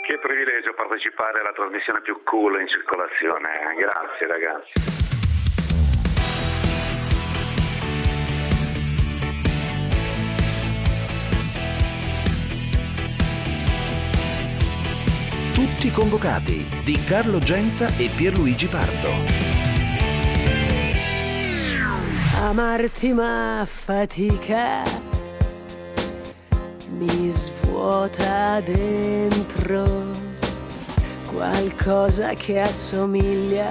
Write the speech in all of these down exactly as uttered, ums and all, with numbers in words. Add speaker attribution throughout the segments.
Speaker 1: Che privilegio partecipare alla trasmissione più cool in circolazione. Grazie ragazzi.
Speaker 2: Tutti convocati di Carlo Genta e Pierluigi Pardo.
Speaker 3: Amarti ma fatica mi svuota dentro qualcosa che assomiglia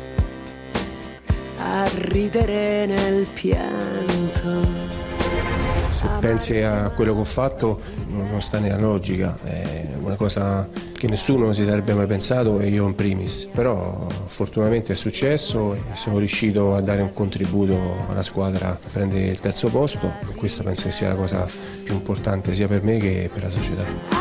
Speaker 3: a ridere nel pianto.
Speaker 4: Se pensi a quello che ho fatto non sta nella logica, è una cosa che nessuno si sarebbe mai pensato e io in primis, però fortunatamente è successo e sono riuscito a dare un contributo alla squadra a prendere il terzo posto e questa penso che sia la cosa più importante sia per me che per la società.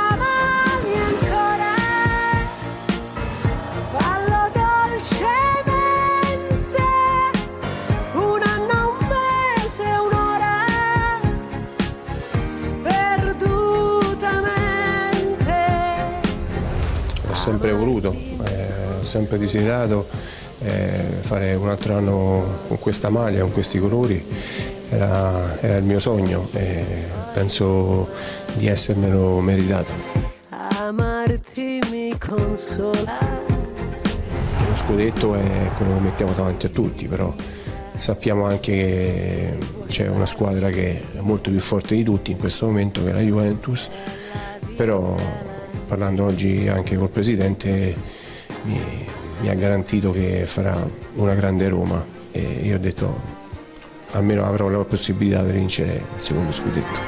Speaker 4: Ho sempre voluto, eh, ho sempre desiderato eh, fare un altro anno con questa maglia, con questi colori, era, era il mio sogno e penso di essermelo meritato.
Speaker 3: Amarti mi consola.
Speaker 4: Lo scudetto è quello che mettiamo davanti a tutti, però sappiamo anche che c'è una squadra che è molto più forte di tutti in questo momento, che è la Juventus, però parlando oggi anche col presidente mi, mi ha garantito che farà una grande Roma e io ho detto almeno avrò la possibilità di vincere il secondo scudetto.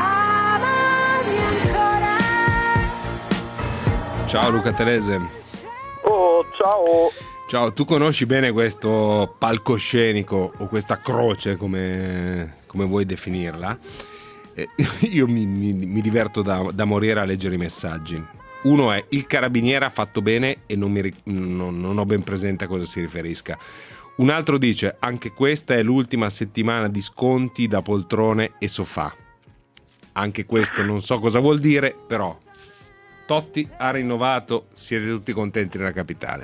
Speaker 5: Ciao Luca Telese.
Speaker 6: Oh, ciao.
Speaker 5: Ciao, tu conosci bene questo palcoscenico o questa croce come, come vuoi definirla? Io mi, mi, mi diverto da, da morire a leggere i messaggi. Uno è: il carabiniere ha fatto bene e non, mi, non, non ho ben presente a cosa si riferisca. Un altro dice: anche questa è l'ultima settimana di sconti da poltrone e sofà. Anche questo non so cosa vuol dire, però Totti ha rinnovato, siete tutti contenti nella capitale.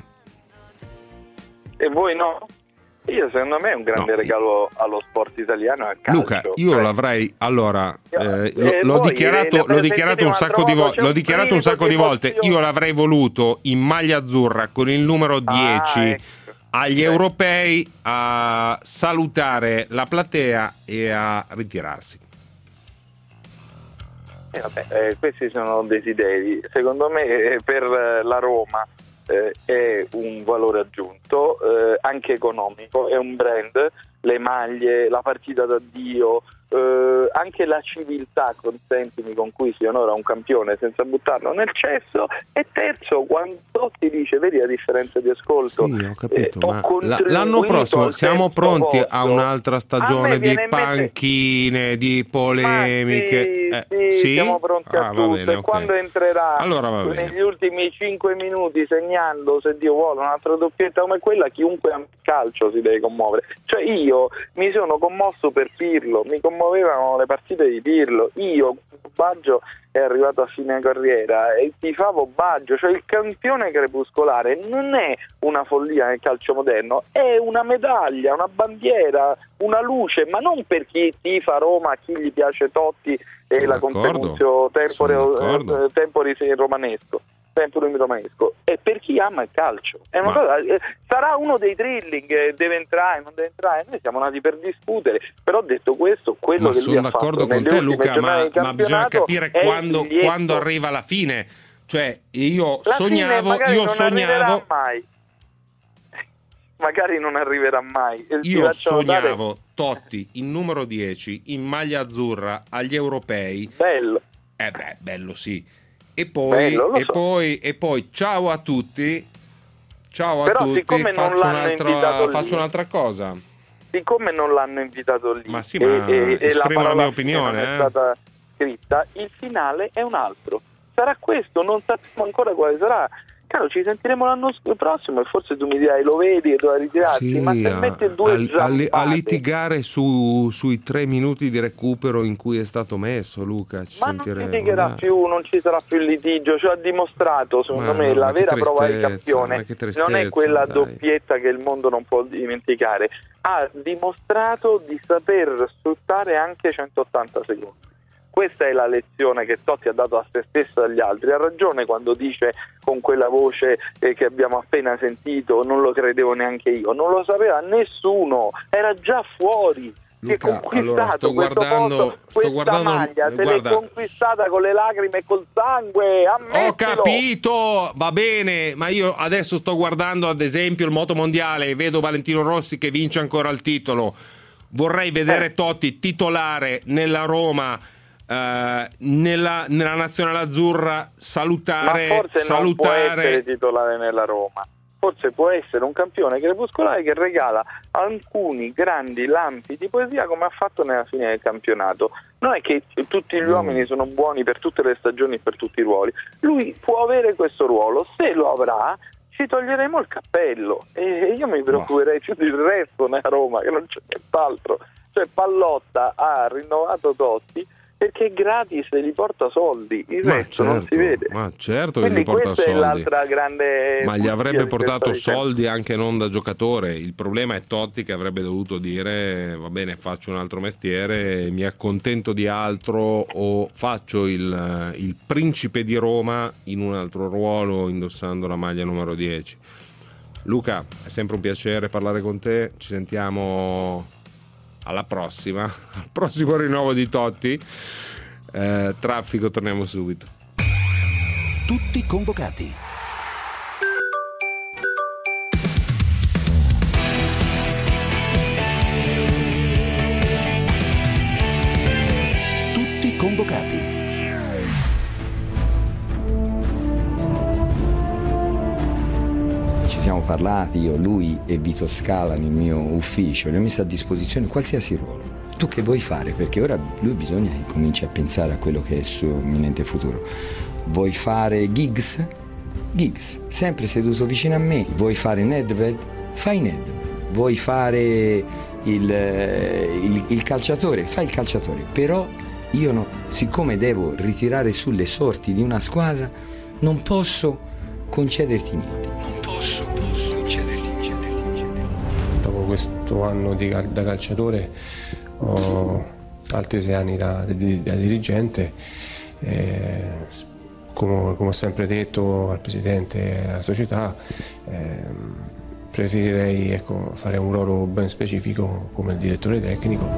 Speaker 6: E voi no? Io secondo me è un grande no. regalo allo sport italiano, al calcio.
Speaker 5: Luca, io
Speaker 6: cioè.
Speaker 5: l'avrei allora eh,
Speaker 6: eh,
Speaker 5: l'ho dichiarato, l'ho dichiarato un sacco di volte, l'ho dichiarato un sacco di volte. Io l'avrei voluto in maglia azzurra con il numero dieci ah, ecco. agli eh. europei, a salutare la platea e a ritirarsi.
Speaker 6: Eh, vabbè, eh, questi sono desideri. Secondo me eh, per la Roma Eh, è un valore aggiunto eh, anche economico, è un brand, le maglie, la partita d'addio, eh, anche la civiltà, consentimi, con cui si onora un campione senza buttarlo nel cesso. E terzo, quando ti dice, vedi la differenza di ascolto,
Speaker 5: sì, ho capito,
Speaker 6: eh,
Speaker 5: ma ho l'anno prossimo siamo pronti posto. a un'altra stagione di panchine, mente... di polemiche.
Speaker 6: Ma sì,
Speaker 5: eh,
Speaker 6: sì,
Speaker 5: sì?
Speaker 6: siamo pronti
Speaker 5: ah,
Speaker 6: a tutto.
Speaker 5: Bene,
Speaker 6: e
Speaker 5: okay.
Speaker 6: quando entrerà
Speaker 5: allora
Speaker 6: negli ultimi cinque minuti segnando, se Dio vuole, un'altra doppietta come quella, chiunque a calcio si deve commuovere. Cioè io mi sono commosso per Pirlo, mi commuovevano le partite di Pirlo, io Baggio è arrivato a fine carriera e tifavo Baggio, cioè il campione crepuscolare non è una follia nel calcio moderno, è una medaglia, una bandiera, una luce, ma non per chi tifa Roma, a chi gli piace Totti e
Speaker 5: sono
Speaker 6: la consecutio tempore, temporis romanesco. Tempore romanesco, è per chi ama il calcio. È una
Speaker 5: ma...
Speaker 6: cosa, eh, sarà uno dei drilling, deve entrare, non deve entrare. Noi siamo nati per discutere, però detto questo, quello
Speaker 5: ma
Speaker 6: che
Speaker 5: sono
Speaker 6: lui ha
Speaker 5: d'accordo
Speaker 6: fatto
Speaker 5: con te, Luca, ma, ma bisogna capire quando, quando arriva la fine. Cioè, io
Speaker 6: la
Speaker 5: sognavo,
Speaker 6: fine
Speaker 5: io
Speaker 6: non
Speaker 5: sognavo.
Speaker 6: Mai. Magari non arriverà mai.
Speaker 5: Io sognavo dare... Totti in numero dieci in maglia azzurra agli europei.
Speaker 6: Bello.
Speaker 5: Eh beh, bello sì. E poi,
Speaker 6: Bello,
Speaker 5: e,
Speaker 6: so.
Speaker 5: poi e poi ciao a tutti, ciao a
Speaker 6: Però
Speaker 5: tutti, faccio,
Speaker 6: non
Speaker 5: un'altra, faccio un'altra cosa.
Speaker 6: Siccome non l'hanno invitato lì,
Speaker 5: ma sì, ma
Speaker 6: e, e
Speaker 5: esprimo
Speaker 6: la,
Speaker 5: la mia opinione,
Speaker 6: non
Speaker 5: eh.
Speaker 6: è stata scritta, il finale è un altro. Sarà questo, non sappiamo ancora quale sarà. Caro, ci sentiremo l'anno prossimo e forse tu mi dirai lo vedi e doveva ritirarsi,
Speaker 5: sì,
Speaker 6: ma se
Speaker 5: a,
Speaker 6: mette due
Speaker 5: a, a,
Speaker 6: zampate,
Speaker 5: a litigare su, sui tre minuti di recupero in cui è stato messo, Luca, ci
Speaker 6: ma
Speaker 5: sentiremo,
Speaker 6: non litigherà
Speaker 5: eh.
Speaker 6: più, non ci sarà più il litigio, cioè ha dimostrato secondo
Speaker 5: ma
Speaker 6: me
Speaker 5: no,
Speaker 6: la
Speaker 5: ma
Speaker 6: vera
Speaker 5: che
Speaker 6: prova di
Speaker 5: tristezza,
Speaker 6: campione
Speaker 5: ma che tristezza,
Speaker 6: non è quella
Speaker 5: dai.
Speaker 6: doppietta che il mondo non può dimenticare, ha dimostrato di saper sfruttare anche centottanta secondi. Questa è la lezione che Totti ha dato a se stesso e agli altri. Ha ragione quando dice con quella voce eh, che abbiamo appena sentito, non lo credevo neanche io, non lo sapeva nessuno, era già fuori.
Speaker 5: Luca, allora sto guardando,
Speaker 6: posto,
Speaker 5: sto
Speaker 6: questa
Speaker 5: guardando,
Speaker 6: maglia se
Speaker 5: guarda,
Speaker 6: l'è conquistata con le lacrime e col sangue, ammettilo.
Speaker 5: ho capito, va bene, ma io adesso sto guardando ad esempio il moto mondiale e vedo Valentino Rossi che vince ancora il titolo. Vorrei vedere
Speaker 6: Eh.
Speaker 5: Totti titolare nella Roma, eh, nella, nella nazionale azzurra, salutare,
Speaker 6: Ma forse
Speaker 5: salutare.
Speaker 6: non può essere titolare nella Roma. Forse può essere un campione crepuscolare che regala alcuni grandi lampi di poesia come ha fatto nella fine del campionato. Non è che tutti gli uomini sono buoni per tutte le stagioni e per tutti i ruoli. Lui può avere questo ruolo, se lo avrà ci toglieremo il cappello e io mi preoccuperei più del resto nella Roma, che non c'è nient'altro. Cioè Pallotta ha rinnovato Totti perché gratis gli porta soldi, il
Speaker 5: Ma
Speaker 6: resto
Speaker 5: certo,
Speaker 6: non si vede.
Speaker 5: ma certo
Speaker 6: Quindi
Speaker 5: che gli porta
Speaker 6: questa
Speaker 5: soldi.
Speaker 6: è l'altra grande
Speaker 5: Ma gli
Speaker 6: bugia
Speaker 5: avrebbe
Speaker 6: di
Speaker 5: portato
Speaker 6: questa vicenda.
Speaker 5: soldi anche non da giocatore. Il problema è Totti che avrebbe dovuto dire va bene, faccio un altro mestiere, mi accontento di altro o faccio il, il principe di Roma in un altro ruolo indossando la maglia numero dieci. Luca, è sempre un piacere parlare con te, ci sentiamo alla prossima, al prossimo rinnovo di Totti. Eh, traffico, torniamo subito.
Speaker 2: Tutti convocati. Tutti convocati.
Speaker 7: Ci siamo parlati, io, lui e Vito Scala nel mio ufficio, gli ho messo a disposizione qualsiasi ruolo. Tu che vuoi fare? Perché ora lui bisogna che cominci a pensare a quello che è il suo imminente futuro. Vuoi fare Giggs? Giggs, sempre seduto vicino a me. Vuoi fare Nedved? Fai Nedved. Vuoi fare il, il, il calciatore? Fai il calciatore. Però io, no, siccome devo ritirare sulle sorti di una squadra, non posso concederti niente. Non posso, posso concederti niente.
Speaker 4: Dopo questo anno di, da calciatore ho altri sei anni da, da, da dirigente. Eh, come, come ho sempre detto al presidente e alla società, eh, preferirei ecco, fare un ruolo ben specifico come il direttore tecnico.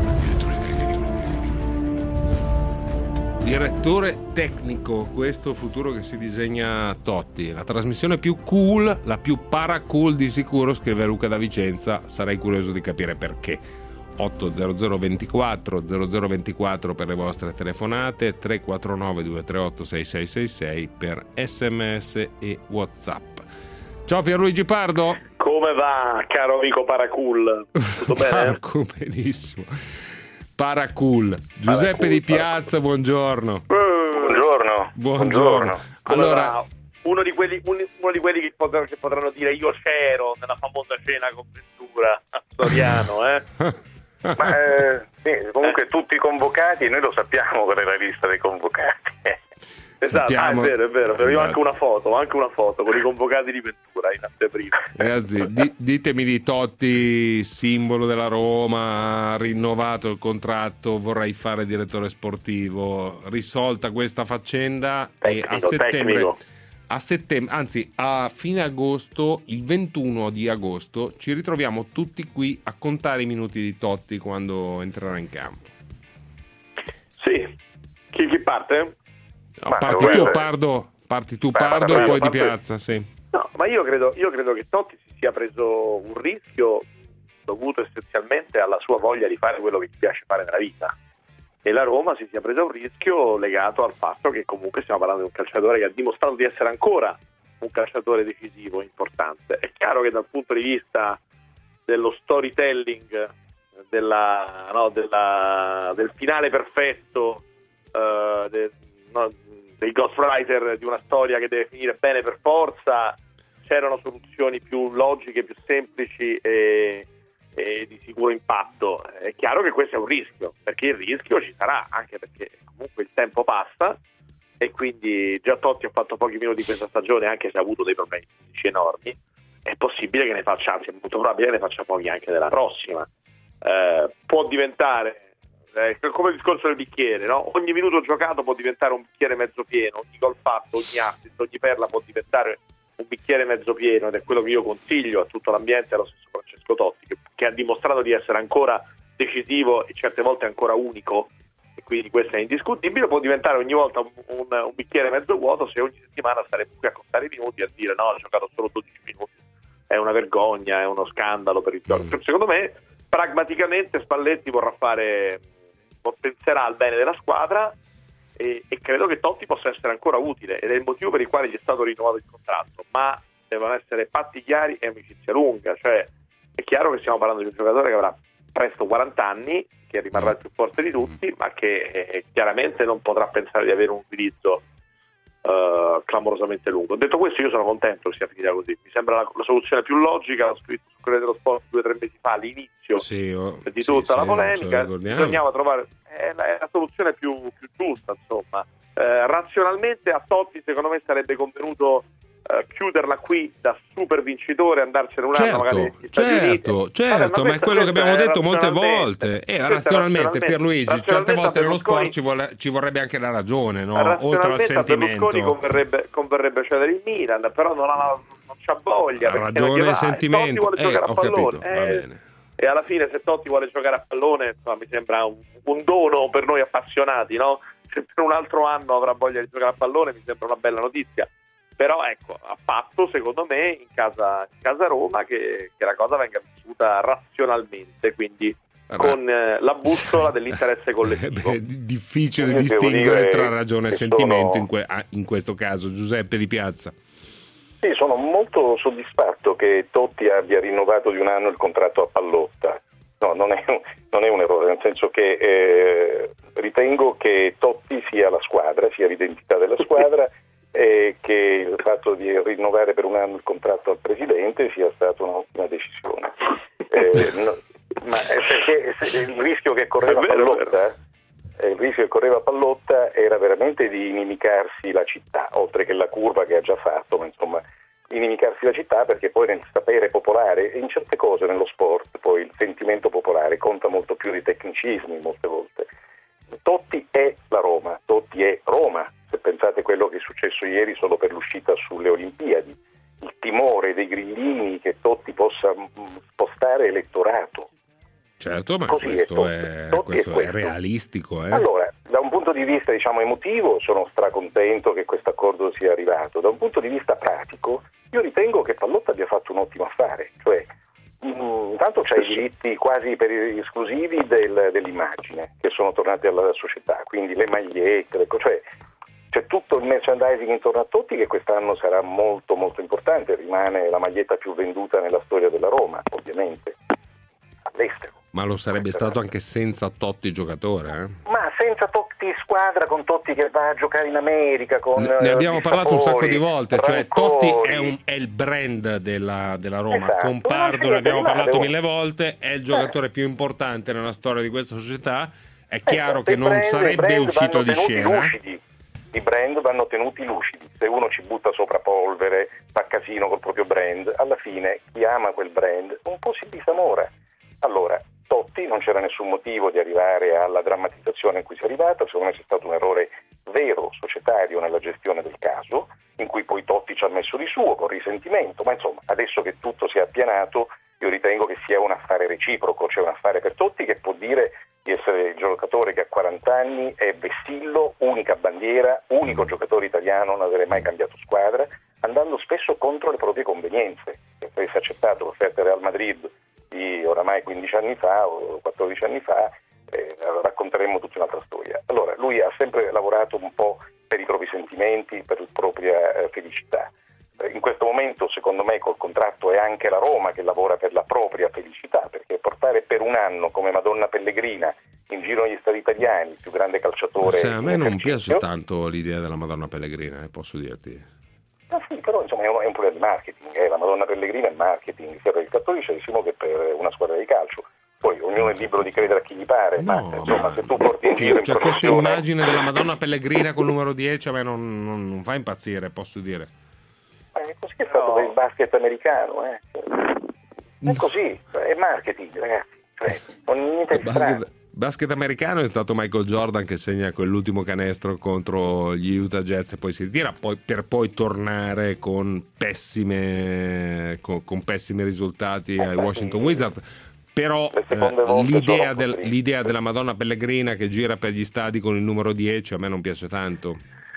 Speaker 5: Direttore tecnico, questo futuro che si disegna a Totti. La trasmissione più cool, la più para cool di sicuro, scrive Luca da Vicenza. Sarei curioso di capire perché. otto zero zero ventiquattro zero zero ventiquattro per le vostre telefonate, tre quattro nove due tre otto sei sei sei sei per sms e WhatsApp. Ciao Pierluigi Pardo.
Speaker 8: Come va, caro amico Paracool? Tutto bene?
Speaker 5: Marco, benissimo. Paracool. Giuseppe
Speaker 8: Paracool,
Speaker 5: di Piazza, buongiorno.
Speaker 8: Buongiorno.
Speaker 5: Buongiorno.
Speaker 8: Come
Speaker 5: Allora,
Speaker 8: va? Uno di quelli, uno, uno di quelli che, potranno, che potranno dire io c'ero nella famosa cena con Ventura a Soriano, eh?
Speaker 1: Ma eh, sì, comunque tutti convocati, noi lo sappiamo qual è la lista dei convocati.
Speaker 8: Esatto,
Speaker 5: Sappiamo-
Speaker 8: ah, è vero, è vero, però io ho anche
Speaker 5: Esatto.
Speaker 8: una foto, ho anche una foto con i convocati di Ventura in anteprima.
Speaker 5: Ragazzi, di- ditemi di Totti, simbolo della Roma, rinnovato il contratto, vorrei fare direttore sportivo, risolta questa faccenda e a
Speaker 8: Tecnico,
Speaker 5: settembre,
Speaker 8: tecnico.
Speaker 5: a settembre, anzi a fine agosto, il ventuno di agosto, ci ritroviamo tutti qui a contare i minuti di Totti quando entrerà in campo.
Speaker 8: Sì, chi, chi parte?
Speaker 5: No,
Speaker 1: Ma
Speaker 5: parti
Speaker 1: guarda-
Speaker 5: tu Pardo, parti tu
Speaker 1: Beh,
Speaker 5: Pardo
Speaker 1: guarda,
Speaker 5: e poi di
Speaker 8: guarda,
Speaker 5: Piazza, sì.
Speaker 8: No, ma io credo, io credo che Totti si sia preso un rischio dovuto essenzialmente alla sua voglia di fare quello che gli piace fare nella vita. E la Roma si sia presa un rischio legato al fatto che comunque stiamo parlando di un calciatore che ha dimostrato di essere ancora un calciatore decisivo, importante. È chiaro che dal punto di vista dello storytelling, della, no, della, del finale perfetto, eh, de- no, dei ghostwriter di una storia che deve finire bene per forza. C'erano soluzioni più logiche, più semplici e, e di sicuro impatto. È chiaro che questo è un rischio, perché il rischio ci sarà, anche perché comunque il tempo passa e quindi già Totti ha fatto pochi minuti questa stagione, anche se ha avuto dei problemi fisici enormi. È possibile che ne faccia, anzi è molto probabile che ne faccia pochi anche della prossima. Eh, può diventare eh, come il discorso del bicchiere, no? Ogni minuto giocato può diventare un bicchiere mezzo pieno, ogni gol fatto, ogni assist, ogni perla può diventare un bicchiere mezzo pieno, ed è quello che io consiglio a tutto l'ambiente, allo stesso Francesco Totti, che, che ha dimostrato di essere ancora decisivo e certe volte ancora unico, e quindi questo è indiscutibile. Può diventare ogni volta un, un, un bicchiere mezzo vuoto se ogni settimana staremo qui a contare i minuti e a dire no, ha giocato solo dodici minuti, è una vergogna, è uno scandalo per il gioco. Mm. Secondo me pragmaticamente Spalletti vorrà fare, penserà al bene della squadra, e, e credo che Totti possa essere ancora utile, ed è il motivo per il quale gli è stato rinnovato il contratto, ma devono essere patti chiari e amicizia lunga. Cioè è chiaro che stiamo parlando di un giocatore che avrà presto quaranta anni, che rimarrà il più forte di tutti, ma che eh, chiaramente non potrà pensare di avere un utilizzo uh, clamorosamente lungo. Detto questo, io sono contento che sia finita così, mi sembra la, la soluzione più logica. L'ho scritto su Corriere dello Sport due o tre mesi fa, all'inizio
Speaker 5: sì, oh,
Speaker 8: di
Speaker 5: sì,
Speaker 8: tutta
Speaker 5: sì,
Speaker 8: la polemica. Bisognava trovare è la, è la soluzione più, più giusta, insomma. Eh, razionalmente a Totti secondo me sarebbe convenuto uh, chiuderla qui da super vincitore, andarsene un
Speaker 5: certo,
Speaker 8: anno magari negli Stati
Speaker 5: certo,
Speaker 8: Uniti.
Speaker 5: certo,
Speaker 8: Vabbè,
Speaker 5: ma è quello che abbiamo detto molte volte. E eh, razionalmente, Pierluigi, certe volte
Speaker 8: Berlusconi,
Speaker 5: nello sport ci, vuole, ci vorrebbe anche la ragione, no? Oltre al
Speaker 8: sentimento.
Speaker 5: sentimento.
Speaker 8: A Berlusconi converrebbe, converrebbe cedere il Milan, però non, ha, non c'ha voglia.
Speaker 5: Ha ragione e sentimento.
Speaker 8: Totti vuole
Speaker 5: eh,
Speaker 8: giocare a
Speaker 5: ho
Speaker 8: pallone.
Speaker 5: capito, va
Speaker 8: Eh,
Speaker 5: bene.
Speaker 8: E alla fine, se Totti vuole giocare a pallone, insomma, mi sembra un, un dono per noi appassionati, no? Se per un altro anno avrà voglia di giocare a pallone, mi sembra una bella notizia. Però ecco, ha fatto secondo me in casa, in casa Roma che, che la cosa venga vissuta razionalmente, quindi con eh, la bussola dell'interesse collettivo.
Speaker 5: Beh, difficile
Speaker 9: Io
Speaker 5: distinguere tra ragione e sentimento
Speaker 9: sono...
Speaker 5: in, que- in questo caso. Giuseppe Di Piazza.
Speaker 9: Sì, sono molto soddisfatto che Totti abbia rinnovato di un anno il contratto a Pallotta. No, non è un, non è un errore, nel senso che eh, ritengo che Totti sia la squadra, sia l'identità della squadra, e che il fatto di rinnovare per un anno il contratto al presidente sia stata un'ottima decisione. Eh, no, ma è perché il rischio che correva vero, Pallotta, eh, il rischio che correva Pallotta era veramente di inimicarsi la città, oltre che la curva che ha già fatto, ma insomma inimicarsi la città, perché poi nel sapere popolare, e in certe cose nello sport poi il sentimento popolare conta molto più di tecnicismi molte volte. Totti è la Roma, Totti è Roma. Se pensate a quello che è successo ieri solo per l'uscita sulle Olimpiadi, il timore dei grillini che Totti possa spostare elettorato.
Speaker 5: Certo, ma
Speaker 9: Così
Speaker 5: questo,
Speaker 9: è,
Speaker 5: è,
Speaker 9: Totti
Speaker 5: questo
Speaker 9: è,
Speaker 5: è
Speaker 9: questo.
Speaker 5: realistico. Eh?
Speaker 9: Allora, da un punto di vista diciamo emotivo sono stracontento che questo accordo sia arrivato. Da un punto di vista pratico io ritengo che Pallotta abbia fatto un ottimo affare, cioè mh, intanto c'ha i diritti quasi per esclusivi del, dell'immagine che sono tornati alla società, quindi le magliette, le, cioè c'è tutto il merchandising intorno a Totti che quest'anno sarà molto molto importante, rimane la maglietta più venduta nella storia della Roma, ovviamente, all'estero.
Speaker 5: Ma lo sarebbe stato anche senza Totti giocatore, eh?
Speaker 9: Ma senza Totti squadra, con Totti che va a giocare in America, con
Speaker 5: ne, ne abbiamo
Speaker 9: eh,
Speaker 5: parlato un sacco di
Speaker 9: sapori,
Speaker 5: volte, cioè
Speaker 9: rancori.
Speaker 5: Totti è, un, è il brand della, della Roma.
Speaker 9: Esatto.
Speaker 5: Compardo, ne abbiamo parlato
Speaker 9: male.
Speaker 5: mille volte, è il giocatore eh. più importante nella storia di questa società. È chiaro
Speaker 9: esatto,
Speaker 5: che non
Speaker 9: brand,
Speaker 5: sarebbe uscito di scena.
Speaker 9: Lucidi. I brand vanno tenuti lucidi, se uno ci butta sopra polvere, fa casino col proprio brand, alla fine chi ama quel brand un po' si disamora. Allora, Totti non c'era nessun motivo di arrivare alla drammatizzazione in cui si è arrivato, secondo me c'è stato un errore vero societario nella gestione del caso, in cui poi Totti ci ha messo di suo con risentimento, ma insomma adesso che tutto si è appianato io ritengo che sia un affare reciproco, cioè un affare per Totti che può dire di essere il giocatore che a quaranta anni è vessillo, unica bandiera, unico giocatore italiano a non avere mai cambiato squadra, andando spesso contro le proprie convenienze, che poi si è accettato l'offerta Real Madrid di oramai quindici anni fa o quattordici anni fa, eh, racconteremo tutta un'altra storia. Allora, lui ha sempre lavorato un po' per i propri sentimenti, per la propria eh, felicità. Eh, in questo momento, secondo me, col contratto è anche la Roma che lavora per la propria felicità, perché portare per un anno come Madonna Pellegrina in giro negli stadi italiani, il più grande calciatore.
Speaker 5: Se a me non
Speaker 9: esercizio.
Speaker 5: piace tanto l'idea della Madonna Pellegrina, eh, posso dirti.
Speaker 9: Ah, sì, però insomma è un, è un problema di marketing, eh. La Madonna Pellegrina è marketing sia per il cattolicesimo che per una squadra di calcio. Poi ognuno è libero di credere a chi gli pare,
Speaker 5: No,
Speaker 9: ma insomma
Speaker 5: ma-
Speaker 9: se tu porti in giro in
Speaker 5: Cioè, questa
Speaker 9: processione-
Speaker 5: immagine della Madonna Pellegrina col numero dieci a me non, non- non fa impazzire, posso dire.
Speaker 9: Ma è così che è stato per il basket americano, eh. È così, è marketing, ragazzi. Cioè, non niente di strano.
Speaker 5: Basket, basket americano è stato Michael Jordan che segna quell'ultimo canestro contro gli Utah Jazz e poi si ritira, poi, per poi tornare con pessime, con, con pessimi risultati ai Washington Wizards. Però
Speaker 9: Le seconde
Speaker 5: eh,
Speaker 9: volte
Speaker 5: l'idea,
Speaker 9: sono
Speaker 5: del-
Speaker 9: così.
Speaker 5: l'idea della Madonna Pellegrina che gira per gli stadi con il numero dieci a me non piace tanto.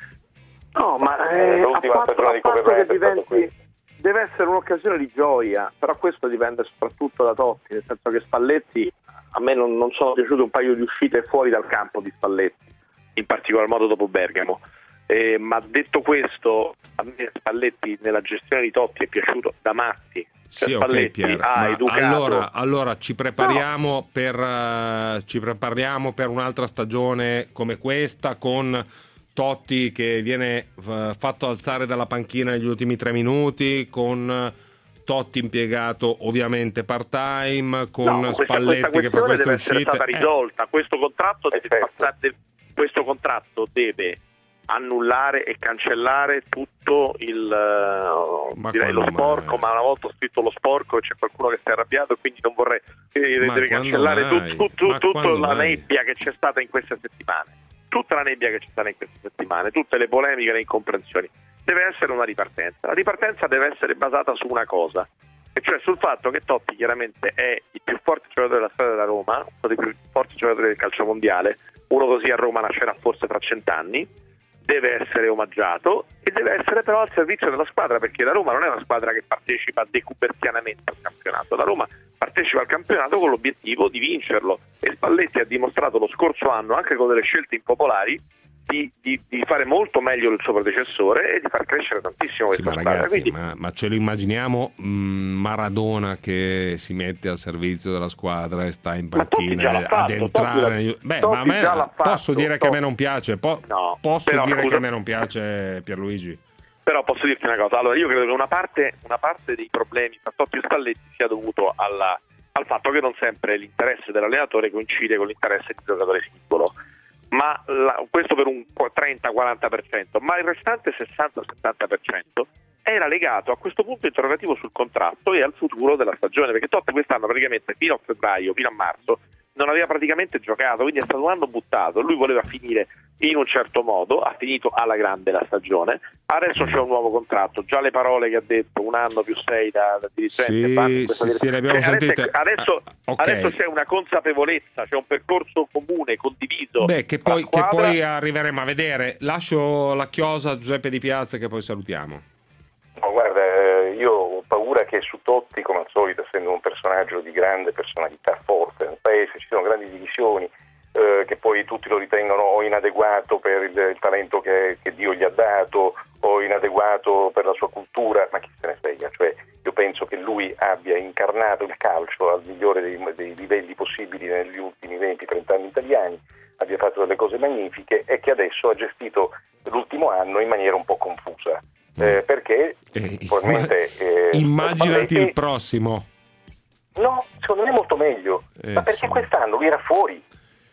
Speaker 6: No, ma eh,
Speaker 9: L'ultima
Speaker 6: a patto,
Speaker 9: stagione
Speaker 6: a
Speaker 9: di Kobe
Speaker 6: patto che
Speaker 9: Bryant è stato
Speaker 6: diventi, deve essere un'occasione di gioia, però questo dipende soprattutto da Totti, nel senso che Spalletti, a me non, non sono piaciute un paio di uscite fuori dal campo di Spalletti, in particolar modo dopo Bergamo. Eh, ma detto questo, a me Spalletti nella gestione di Totti è piaciuto da matti. Cioè,
Speaker 5: Sì, ok,
Speaker 6: Spalletti
Speaker 5: Pier,
Speaker 6: ha
Speaker 5: ma
Speaker 6: educato.
Speaker 5: allora, allora ci prepariamo per eh, ci prepariamo per un'altra stagione come questa con Totti che viene eh, fatto alzare dalla panchina negli ultimi tre minuti, con Totti impiegato ovviamente part-time, con
Speaker 6: No, questa,
Speaker 5: Spalletti
Speaker 6: questa
Speaker 5: che fa
Speaker 6: questione
Speaker 5: queste
Speaker 6: deve essere
Speaker 5: uscite.
Speaker 6: stata
Speaker 5: Eh,
Speaker 6: risolta. Questo contratto deve
Speaker 9: Perfetto.
Speaker 6: passare- de- questo contratto deve annullare e cancellare tutto il eh,
Speaker 5: Ma
Speaker 6: direi
Speaker 5: quando
Speaker 6: lo sporco,
Speaker 5: mai?
Speaker 6: ma una volta ho scritto lo sporco e c'è qualcuno che si è arrabbiato, quindi non vorrei eh,
Speaker 5: Ma
Speaker 6: deve
Speaker 5: quando
Speaker 6: cancellare
Speaker 5: mai?
Speaker 6: tut- tut-
Speaker 5: Ma
Speaker 6: tutta
Speaker 5: quando
Speaker 6: la
Speaker 5: mai?
Speaker 6: nebbia che c'è stata in queste settimane. Tutta la nebbia che c'è stata in queste settimane, tutte le polemiche, le incomprensioni. Deve essere una ripartenza. La ripartenza deve essere basata su una cosa, e cioè sul fatto che Totti chiaramente è il più forte giocatore della storia della Roma, uno dei più forti giocatori del calcio mondiale, uno così a Roma nascerà forse tra cent'anni, deve essere omaggiato e deve essere però al servizio della squadra, perché la Roma non è una squadra che partecipa decubertianamente al campionato, la Roma partecipa al campionato con l'obiettivo di vincerlo e Spalletti ha dimostrato lo scorso anno, anche con delle scelte impopolari, Di, di, di fare molto meglio del suo predecessore e di far crescere tantissimo
Speaker 5: Sì,
Speaker 6: questa
Speaker 5: ma
Speaker 6: squadra.
Speaker 5: ragazzi,
Speaker 6: Quindi,
Speaker 5: ma, ma ce lo immaginiamo mh, Maradona che si mette al servizio della squadra e sta in
Speaker 6: Ma Totti
Speaker 5: panchina
Speaker 6: già l'ha
Speaker 5: ad
Speaker 6: fatto,
Speaker 5: entrare.
Speaker 6: Totti
Speaker 5: negli- Beh,
Speaker 6: Totti
Speaker 5: ma a me
Speaker 6: già l'ha
Speaker 5: posso
Speaker 6: fatto,
Speaker 5: dire che a me
Speaker 6: Totti.
Speaker 5: non piace. Po-
Speaker 6: No,
Speaker 5: posso
Speaker 6: però,
Speaker 5: dire
Speaker 6: scusa.
Speaker 5: che a me non piace Pierluigi.
Speaker 6: però posso dirti una cosa, allora io credo che una parte, una parte dei problemi tra Totti e Spalletti sia dovuto alla, al fatto che non sempre l'interesse dell'allenatore coincide con l'interesse del giocatore singolo, ma la, questo per un trenta quaranta per cento, ma il restante sessanta settanta per cento era legato a questo punto interrogativo sul contratto e al futuro della stagione, perché Totti quest'anno praticamente fino a febbraio, fino a marzo non aveva praticamente giocato, quindi è stato un anno buttato. Lui voleva finire in un certo modo, ha finito alla grande la stagione, adesso c'è un nuovo contratto, già le parole che ha detto, un anno più sei da, da dirigente,
Speaker 5: Sì,
Speaker 6: vanno in questa
Speaker 5: sì, sì, le abbiamo
Speaker 6: direzione.
Speaker 5: sentite.
Speaker 6: Adesso, adesso,
Speaker 5: Ah, ok.
Speaker 6: adesso c'è una consapevolezza, c'è un percorso comune, condiviso.
Speaker 5: Beh, che
Speaker 6: tra
Speaker 5: poi, che
Speaker 6: squadra.
Speaker 5: poi arriveremo a vedere. Lascio la chiosa a Giuseppe Di Piazza che poi salutiamo.
Speaker 9: No, guarda, eh, io ho paura che su Totti, come al solito, essendo un personaggio di grande personalità forte nel paese, ci sono grandi divisioni, eh, che poi tutti lo ritengono o inadeguato per il, il talento che, che Dio gli ha dato o inadeguato per la sua cultura, ma chi se ne frega. Cioè, io penso che lui abbia incarnato il calcio al migliore dei, dei livelli possibili negli ultimi venti trenta anni italiani, abbia fatto delle cose magnifiche e che adesso ha gestito l'ultimo anno in maniera un po' confusa. Eh, perché
Speaker 5: Eh,
Speaker 9: probabilmente eh,
Speaker 5: immaginati
Speaker 9: Spalletti-
Speaker 5: il prossimo.
Speaker 9: no, secondo me è molto meglio,
Speaker 5: Eh,
Speaker 9: ma perché
Speaker 5: sì.
Speaker 9: quest'anno lui era fuori.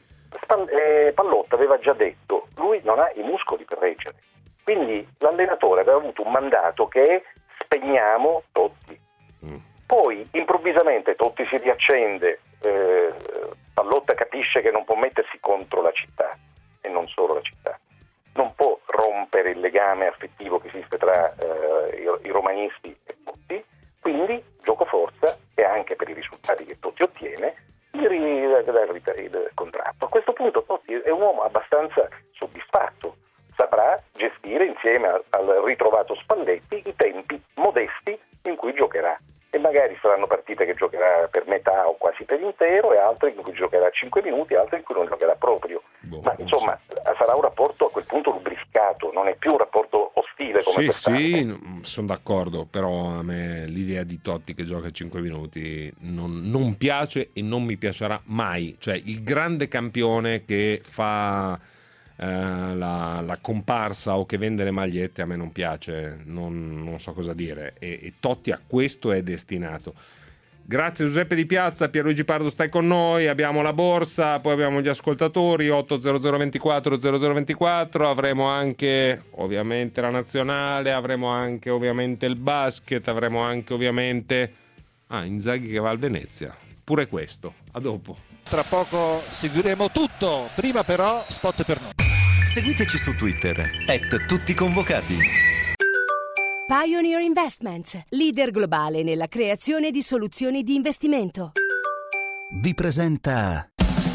Speaker 9: Spal- eh, Pallotta aveva già detto, lui non ha i muscoli per reggere, quindi l'allenatore aveva avuto un mandato che è spegniamo Totti.
Speaker 5: Mm.
Speaker 9: Poi improvvisamente Totti si riaccende, eh, Pallotta capisce che non può mettersi contro la città e non solo la città, non può rompere il legame affettivo che esiste tra eh, i, i romanisti e Totti, quindi gioco forza e anche per i risultati che Totti ottiene gli ri- dà il, il, il contratto. A questo punto Totti è un uomo abbastanza soddisfatto, saprà gestire insieme al, al ritrovato Spalletti i tempi modesti in cui giocherà. E magari saranno partite che giocherà per metà o quasi per intero e altre in cui giocherà cinque minuti, altre in cui non giocherà proprio.
Speaker 5: Boh,
Speaker 9: Ma insomma sarà un rapporto a quel punto lubrificato, non è più un rapporto ostile come
Speaker 5: Sì, sì, sono d'accordo, però a me l'idea di Totti che gioca cinque minuti non, non piace e non mi piacerà mai. Cioè il grande campione che fa eh, la, la comparsa o che vende le magliette a me non piace, non, non so cosa dire, e, e Totti a questo è destinato. Grazie Giuseppe Di Piazza, Pierluigi Pardo stai con noi, abbiamo la borsa, poi abbiamo gli ascoltatori otto zero zero ventiquattro zero zero ventiquattro, avremo anche ovviamente la nazionale, avremo anche ovviamente il basket, avremo anche ovviamente ah, Inzaghi che va al Venezia, pure questo, a dopo.
Speaker 10: Tra poco seguiremo tutto, prima però spot per noi.
Speaker 2: Seguiteci su Twitter, at tutti convocati.
Speaker 11: Pioneer Investments, leader globale nella creazione di soluzioni di investimento.
Speaker 2: Vi presenta...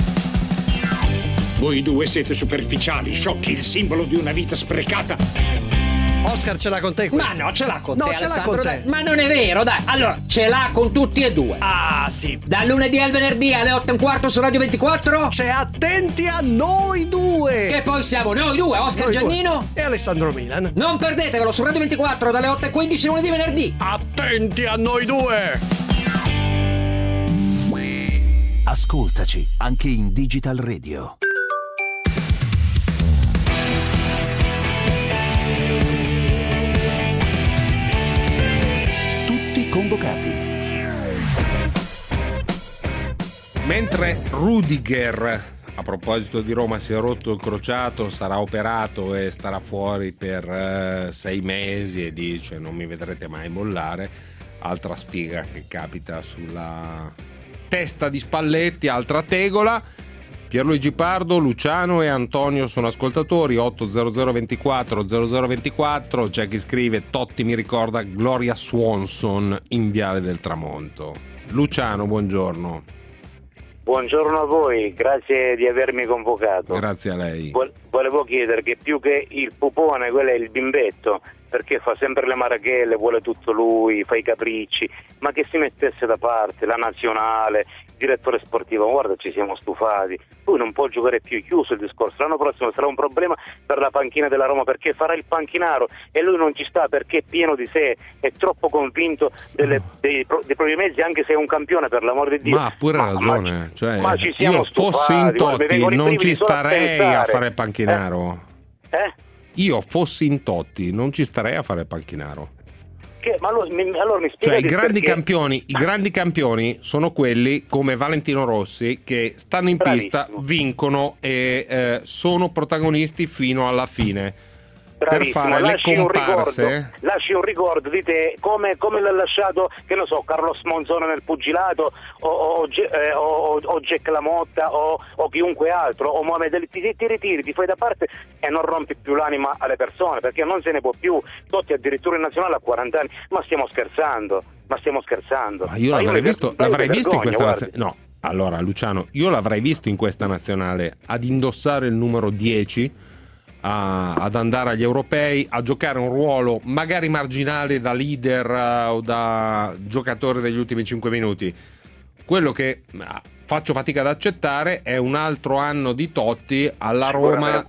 Speaker 12: Voi due siete superficiali, sciocchi, il simbolo di una vita sprecata.
Speaker 13: Oscar ce l'ha con te questo.
Speaker 14: Ma no, ce l'ha con
Speaker 13: no,
Speaker 14: te,
Speaker 13: ce l'ha
Speaker 14: Alessandro,
Speaker 13: con te.
Speaker 14: dai. Ma non è vero, dai. Allora, ce l'ha con tutti e due.
Speaker 13: Ah, sì.
Speaker 14: Dal lunedì al venerdì alle otto e un quarto su Radio ventiquattro.
Speaker 13: C'è Attenti a noi due.
Speaker 14: Che poi siamo noi due, Oscar noi Giannino
Speaker 13: due. E Alessandro Milan.
Speaker 14: Non perdetevelo su Radio ventiquattro dalle otto e quindici lunedì e venerdì.
Speaker 13: Attenti a noi due.
Speaker 2: Ascoltaci anche in Digital Radio. Convocati.
Speaker 5: Mentre Rudiger, a proposito di Roma, si è rotto il crociato, sarà operato e starà fuori per uh, sei mesi e dice non mi vedrete mai mollare, altra sfiga che capita sulla testa di Spalletti, altra tegola. Pierluigi Pardo, Luciano e Antonio sono ascoltatori, otto zero zero ventiquattro zero zero ventiquattro, c'è chi scrive Totti mi ricorda Gloria Swanson in Viale del Tramonto. Luciano, buongiorno.
Speaker 15: Buongiorno a voi, grazie di avermi convocato.
Speaker 5: Grazie a lei.
Speaker 15: Volevo chiedere che più che il pupone, quello è il bimbetto, perché fa sempre le marachelle, vuole tutto lui, fa i capricci, ma che si mettesse da parte la nazionale, il direttore sportivo, guarda ci siamo stufati, lui non può giocare più, chiuso il discorso, l'anno prossimo sarà un problema per la panchina della Roma perché farà il panchinaro e lui non ci sta perché è pieno di sé, è troppo convinto delle, dei, dei propri mezzi anche se è un campione per l'amor di Dio.
Speaker 5: Ma ha pure
Speaker 15: ma,
Speaker 5: ragione,
Speaker 15: ma,
Speaker 5: cioè,
Speaker 15: ma ci siamo
Speaker 5: io
Speaker 15: stufati,
Speaker 5: fossi in Totti
Speaker 15: guarda,
Speaker 5: non ci starei a, a fare il panchinaro.
Speaker 15: Eh? eh?
Speaker 5: Io fossi in Totti non ci starei a fare il panchinaro.
Speaker 15: Che, ma allora, mi, allora mi spiega
Speaker 5: cioè i grandi
Speaker 15: perché...
Speaker 5: campioni i grandi campioni sono quelli come Valentino Rossi che stanno in Bravissimo. pista, vincono e eh, sono protagonisti fino alla fine.
Speaker 15: Bravissimo.
Speaker 5: Per fare
Speaker 15: lasci
Speaker 5: le comparse
Speaker 15: un ricordo, lasci un ricordo di te come, come l'ha lasciato, che ne so, Carlos Monzona nel pugilato o, o, eh, o, o Jack Lamotta o, o chiunque altro o Mohamed Ali, ti, ti ritiri, ti fai da parte e non rompi più l'anima alle persone perché non se ne può più. Totti addirittura in nazionale a quaranta anni, ma stiamo scherzando ma stiamo scherzando
Speaker 5: ma io
Speaker 15: ma
Speaker 5: l'avrei
Speaker 15: io
Speaker 5: visto, l'avrei
Speaker 15: vergogna,
Speaker 5: visto in questa
Speaker 15: guardi.
Speaker 5: nazionale no allora Luciano io l'avrei visto in questa nazionale ad indossare il numero dieci, A, ad andare agli europei, a giocare un ruolo magari marginale da leader uh, o da giocatore degli ultimi cinque minuti. Quello che uh, faccio fatica ad accettare è un altro anno di Totti alla Roma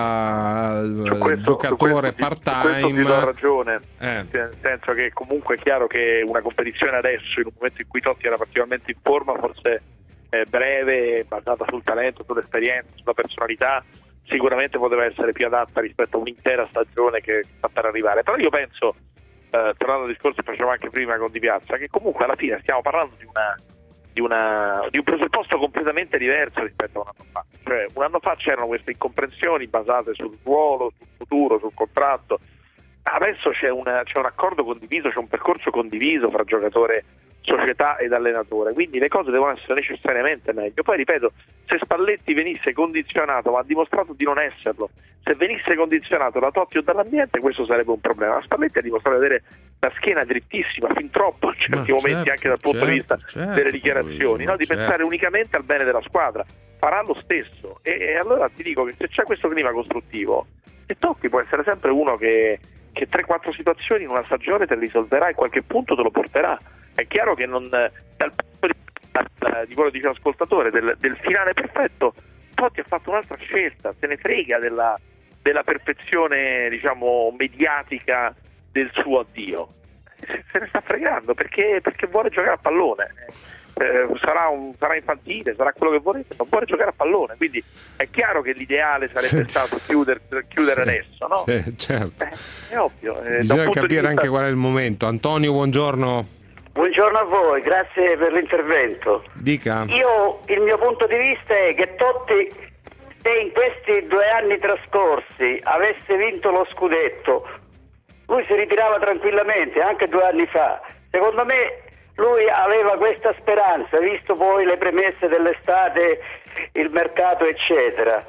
Speaker 5: da uh,
Speaker 8: questo,
Speaker 5: giocatore part-time.
Speaker 8: Su questo ti do ragione,
Speaker 5: eh.
Speaker 8: nel senso che comunque è chiaro che una competizione adesso, in un momento in cui Totti era particolarmente in forma, forse eh, breve, basata sul talento, sull'esperienza, sulla personalità, sicuramente poteva essere più adatta rispetto a un'intera stagione che sta per arrivare. Però io penso, eh, tornando al discorso che facevo anche prima con Di Piazza, che comunque alla fine stiamo parlando di una di una di un presupposto completamente diverso rispetto a un anno fa. Cioè un anno fa c'erano queste incomprensioni basate sul ruolo, sul futuro, sul contratto. Adesso c'è, una, c'è un accordo condiviso, c'è un percorso condiviso fra giocatore, società ed allenatore, quindi le cose devono essere necessariamente meglio. Poi ripeto, se Spalletti venisse condizionato, ma ha dimostrato di non esserlo, se venisse condizionato da Totti o dall'ambiente, questo sarebbe un problema. Spalletti ha dimostrato di avere la schiena drittissima fin troppo in certi ma momenti, certo, anche dal punto certo, di vista certo, delle dichiarazioni, no? Di certo. pensare unicamente al bene della squadra. Farà lo stesso e, e allora ti dico che se c'è questo clima costruttivo, e Totti può essere sempre uno che che tre quattro situazioni in una stagione te le risolverà e qualche punto te lo porterà. È chiaro che non dal punto di vista di quello che dice l'ascoltatore del, del finale perfetto, Totti ha fatto un'altra scelta, se ne frega della, della perfezione, diciamo, mediatica del suo addio? Se ne sta fregando perché, perché vuole giocare a pallone. Eh, sarà, un, sarà infantile, sarà quello che volete, ma vuole giocare a pallone, quindi è chiaro che l'ideale sarebbe stato chiudere, chiudere
Speaker 5: sì,
Speaker 8: adesso, no?
Speaker 5: Sì, certo.
Speaker 8: Eh, è ovvio. Eh,
Speaker 5: Bisogna capire
Speaker 8: vista...
Speaker 5: anche qual è il momento. Antonio, buongiorno.
Speaker 16: Buongiorno a voi, grazie per l'intervento.
Speaker 5: Dica.
Speaker 16: Io, il mio punto di vista è che Totti, se in questi due anni trascorsi avesse vinto lo scudetto, lui si ritirava tranquillamente, anche due anni fa. Secondo me lui aveva questa speranza, visto poi le premesse dell'estate, il mercato eccetera.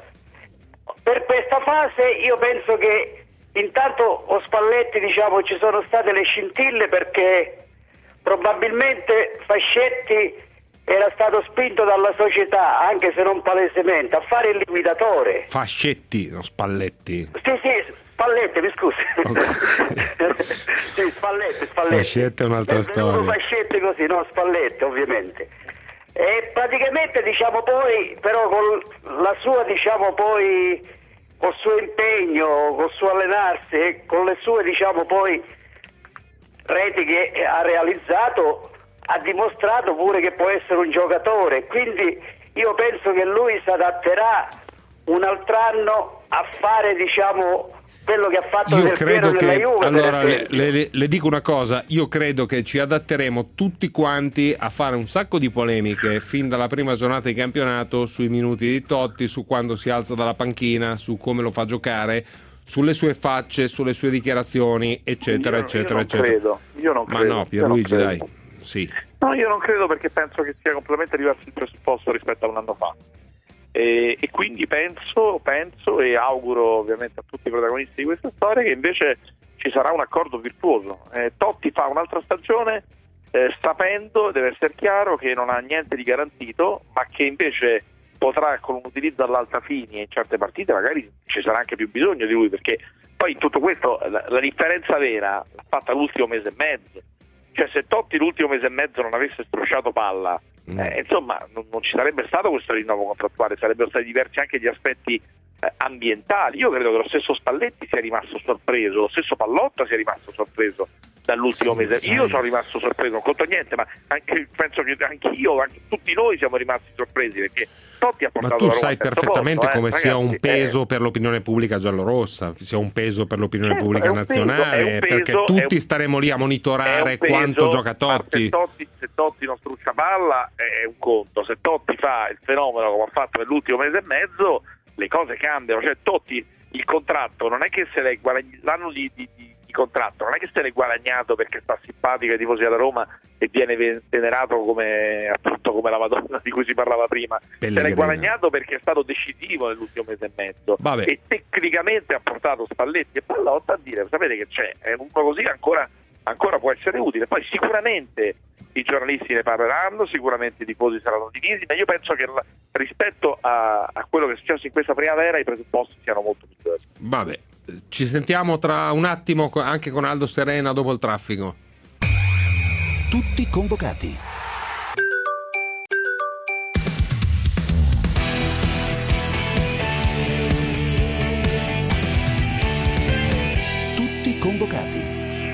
Speaker 16: Per questa fase io penso che intanto o Spalletti, diciamo, ci sono state le scintille perché probabilmente Fascetti era stato spinto dalla società, anche se non palesemente, a fare il liquidatore.
Speaker 5: Fascetti, no Spalletti.
Speaker 16: Sì, sì, Spalletti, mi scusi. Okay. Sì, Spalletti, Spalletti.
Speaker 5: Fascetti è un'altra
Speaker 16: è
Speaker 5: storia.
Speaker 16: Fascetti così, no, Spalletti, ovviamente. E praticamente, diciamo, poi, però con la sua, diciamo, poi, col suo impegno, col suo allenarsi e con le sue, diciamo, poi, reti che ha realizzato, ha dimostrato pure che può essere un giocatore, quindi io penso che lui si adatterà un altro anno a fare, diciamo, quello che ha fatto
Speaker 5: io
Speaker 16: Del
Speaker 5: credo
Speaker 16: Piero
Speaker 5: che
Speaker 16: nella Juve.
Speaker 5: allora le, le, le dico una cosa, io credo che ci adatteremo tutti quanti a fare un sacco di polemiche fin dalla prima giornata di campionato sui minuti di Totti, su quando si alza dalla panchina, su come lo fa giocare, sulle sue facce, sulle sue dichiarazioni, eccetera,
Speaker 8: io,
Speaker 5: eccetera,
Speaker 8: io non
Speaker 5: eccetera.
Speaker 8: Credo, io non
Speaker 5: Ma
Speaker 8: credo,
Speaker 5: no, Pierluigi,
Speaker 8: non
Speaker 5: dai. Sì.
Speaker 8: No, io non credo, perché penso che sia completamente diverso il presupposto rispetto a un anno fa. E, e quindi penso, penso e auguro ovviamente a tutti i protagonisti di questa storia che invece ci sarà un accordo virtuoso. Eh, Totti fa un'altra stagione eh, sapendo, deve essere chiaro, che non ha niente di garantito, ma che invece potrà, con un utilizzo all'alta fine in certe partite, magari ci sarà anche più bisogno di lui, perché poi in tutto questo la, la differenza vera l'ha fatta l'ultimo mese e mezzo. Cioè, se Totti l'ultimo mese e mezzo non avesse strusciato palla, mm. eh, insomma non, non ci sarebbe stato questo rinnovo contrattuale, sarebbero stati diversi anche gli aspetti eh, ambientali. Io credo che lo stesso Spalletti sia rimasto sorpreso, lo stesso Pallotta sia rimasto sorpreso dall'ultimo sì, mese. Sì. Io sono rimasto sorpreso, non conto niente, ma anche, penso che anche io, anche tutti noi siamo rimasti sorpresi, perché Totti ha portato
Speaker 5: Ma tu
Speaker 8: la Roma
Speaker 5: sai perfettamente
Speaker 8: posto,
Speaker 5: come
Speaker 8: eh,
Speaker 5: sia
Speaker 8: ragazzi,
Speaker 5: un peso
Speaker 8: eh.
Speaker 5: per l'opinione pubblica giallorossa, sia un peso per l'opinione
Speaker 8: certo,
Speaker 5: pubblica
Speaker 8: un
Speaker 5: nazionale,
Speaker 8: peso, peso,
Speaker 5: perché tutti
Speaker 8: un,
Speaker 5: staremo lì a monitorare
Speaker 8: peso,
Speaker 5: quanto gioca Totti.
Speaker 8: Se, Totti. se Totti non struscia palla è un conto, se Totti fa il fenomeno come ha fatto nell'ultimo mese e mezzo, le cose cambiano. Cioè Totti, il contratto non è che se l'è guadagnato, l'anno di, di, di contratto non è che se l'è guadagnato perché sta simpatico ai tifosi della Roma e viene venerato come, appunto, come la Madonna di cui si parlava prima. Pellegrina. Se l'è guadagnato perché è stato decisivo nell'ultimo mese e mezzo. Vabbè. E tecnicamente ha portato Spalletti e Pallotta a dire: sapete che c'è, è uno così ancora, ancora può essere utile. Poi sicuramente i giornalisti ne parleranno, sicuramente i tifosi saranno divisi, ma io penso che la, rispetto a, a quello che è successo in questa primavera i presupposti siano molto migliori.
Speaker 5: Vabbè, ci sentiamo tra un attimo anche con Aldo Serena dopo il traffico.
Speaker 2: Tutti convocati. Tutti convocati.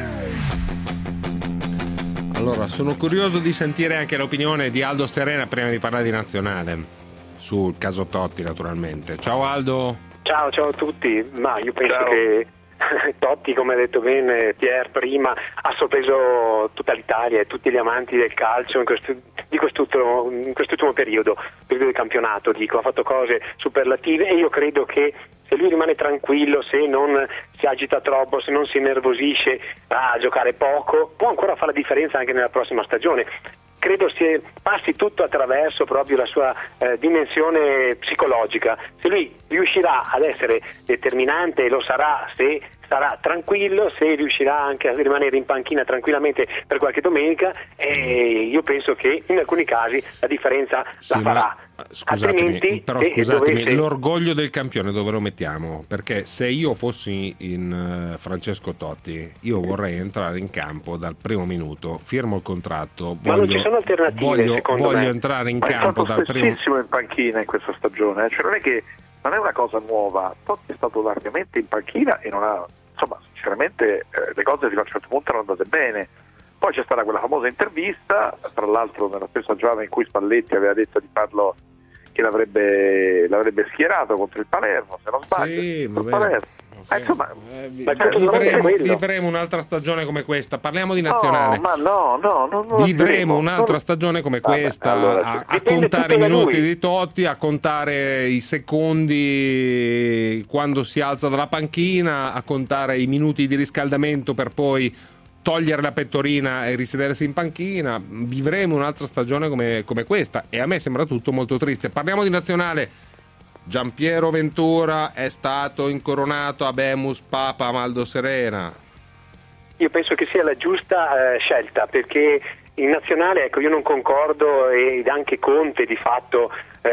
Speaker 5: Allora, sono curioso di sentire anche l'opinione di Aldo Serena prima di parlare di nazionale, sul caso Totti naturalmente. Ciao Aldo.
Speaker 17: Ciao, ciao a tutti. Ma io penso
Speaker 8: ciao.
Speaker 17: che Totti, come ha detto bene Pier prima, ha sorpreso tutta l'Italia e tutti gli amanti del calcio in, questo, di quest'ultimo, in quest'ultimo periodo, periodo di campionato, dico, ha fatto cose superlative e io credo che se lui rimane tranquillo, se non si agita troppo, se non si innervosisce a giocare poco, può ancora fare la differenza anche nella prossima stagione. Credo si passi tutto attraverso proprio la sua eh, dimensione psicologica. Se lui riuscirà ad essere determinante, e lo sarà se sarà tranquillo, se riuscirà anche a rimanere in panchina tranquillamente per qualche domenica, eh, io penso che in alcuni casi la differenza sì, la farà.
Speaker 5: Scusatemi, però scusatemi,
Speaker 17: dovesse...
Speaker 5: l'orgoglio del campione dove lo mettiamo? Perché se io fossi in uh, Francesco Totti, io vorrei entrare in campo dal primo minuto, firmo il contratto, voglio,
Speaker 17: ma non ci sono alternative,
Speaker 5: voglio,
Speaker 17: secondo
Speaker 5: voglio
Speaker 17: me.
Speaker 5: entrare in
Speaker 8: ma
Speaker 5: campo dal primo.
Speaker 8: È stato in panchina in questa stagione, cioè non è che non è una cosa nuova. Totti è stato largamente in panchina e non ha, insomma, sinceramente eh, le cose fino a un certo punto erano andate bene. Poi c'è stata quella famosa intervista, tra l'altro nella stessa giornata in cui Spalletti aveva detto di farlo, che l'avrebbe, l'avrebbe schierato contro il Palermo, se non sbaglio.
Speaker 5: Sì, va bene.
Speaker 8: Palermo. Eh, insomma,
Speaker 5: eh, vi,
Speaker 8: ma
Speaker 5: vivremo, vivremo un'altra stagione come questa. Parliamo di nazionale.
Speaker 8: No, ma no, no, no, no
Speaker 5: vivremo un'altra non... stagione come
Speaker 8: Vabbè,
Speaker 5: questa,
Speaker 8: allora,
Speaker 5: a, a contare i minuti di Totti, a contare i secondi quando si alza dalla panchina, a contare i minuti di riscaldamento per poi togliere la pettorina e risedersi in panchina. Vivremo un'altra stagione come, come questa, e a me sembra tutto molto triste. Parliamo di nazionale. Giampiero Ventura è stato incoronato Habemus Papa Maldosserena.
Speaker 17: Io penso che sia la giusta eh, scelta, perché in nazionale, ecco, io non concordo, ed anche Conte di fatto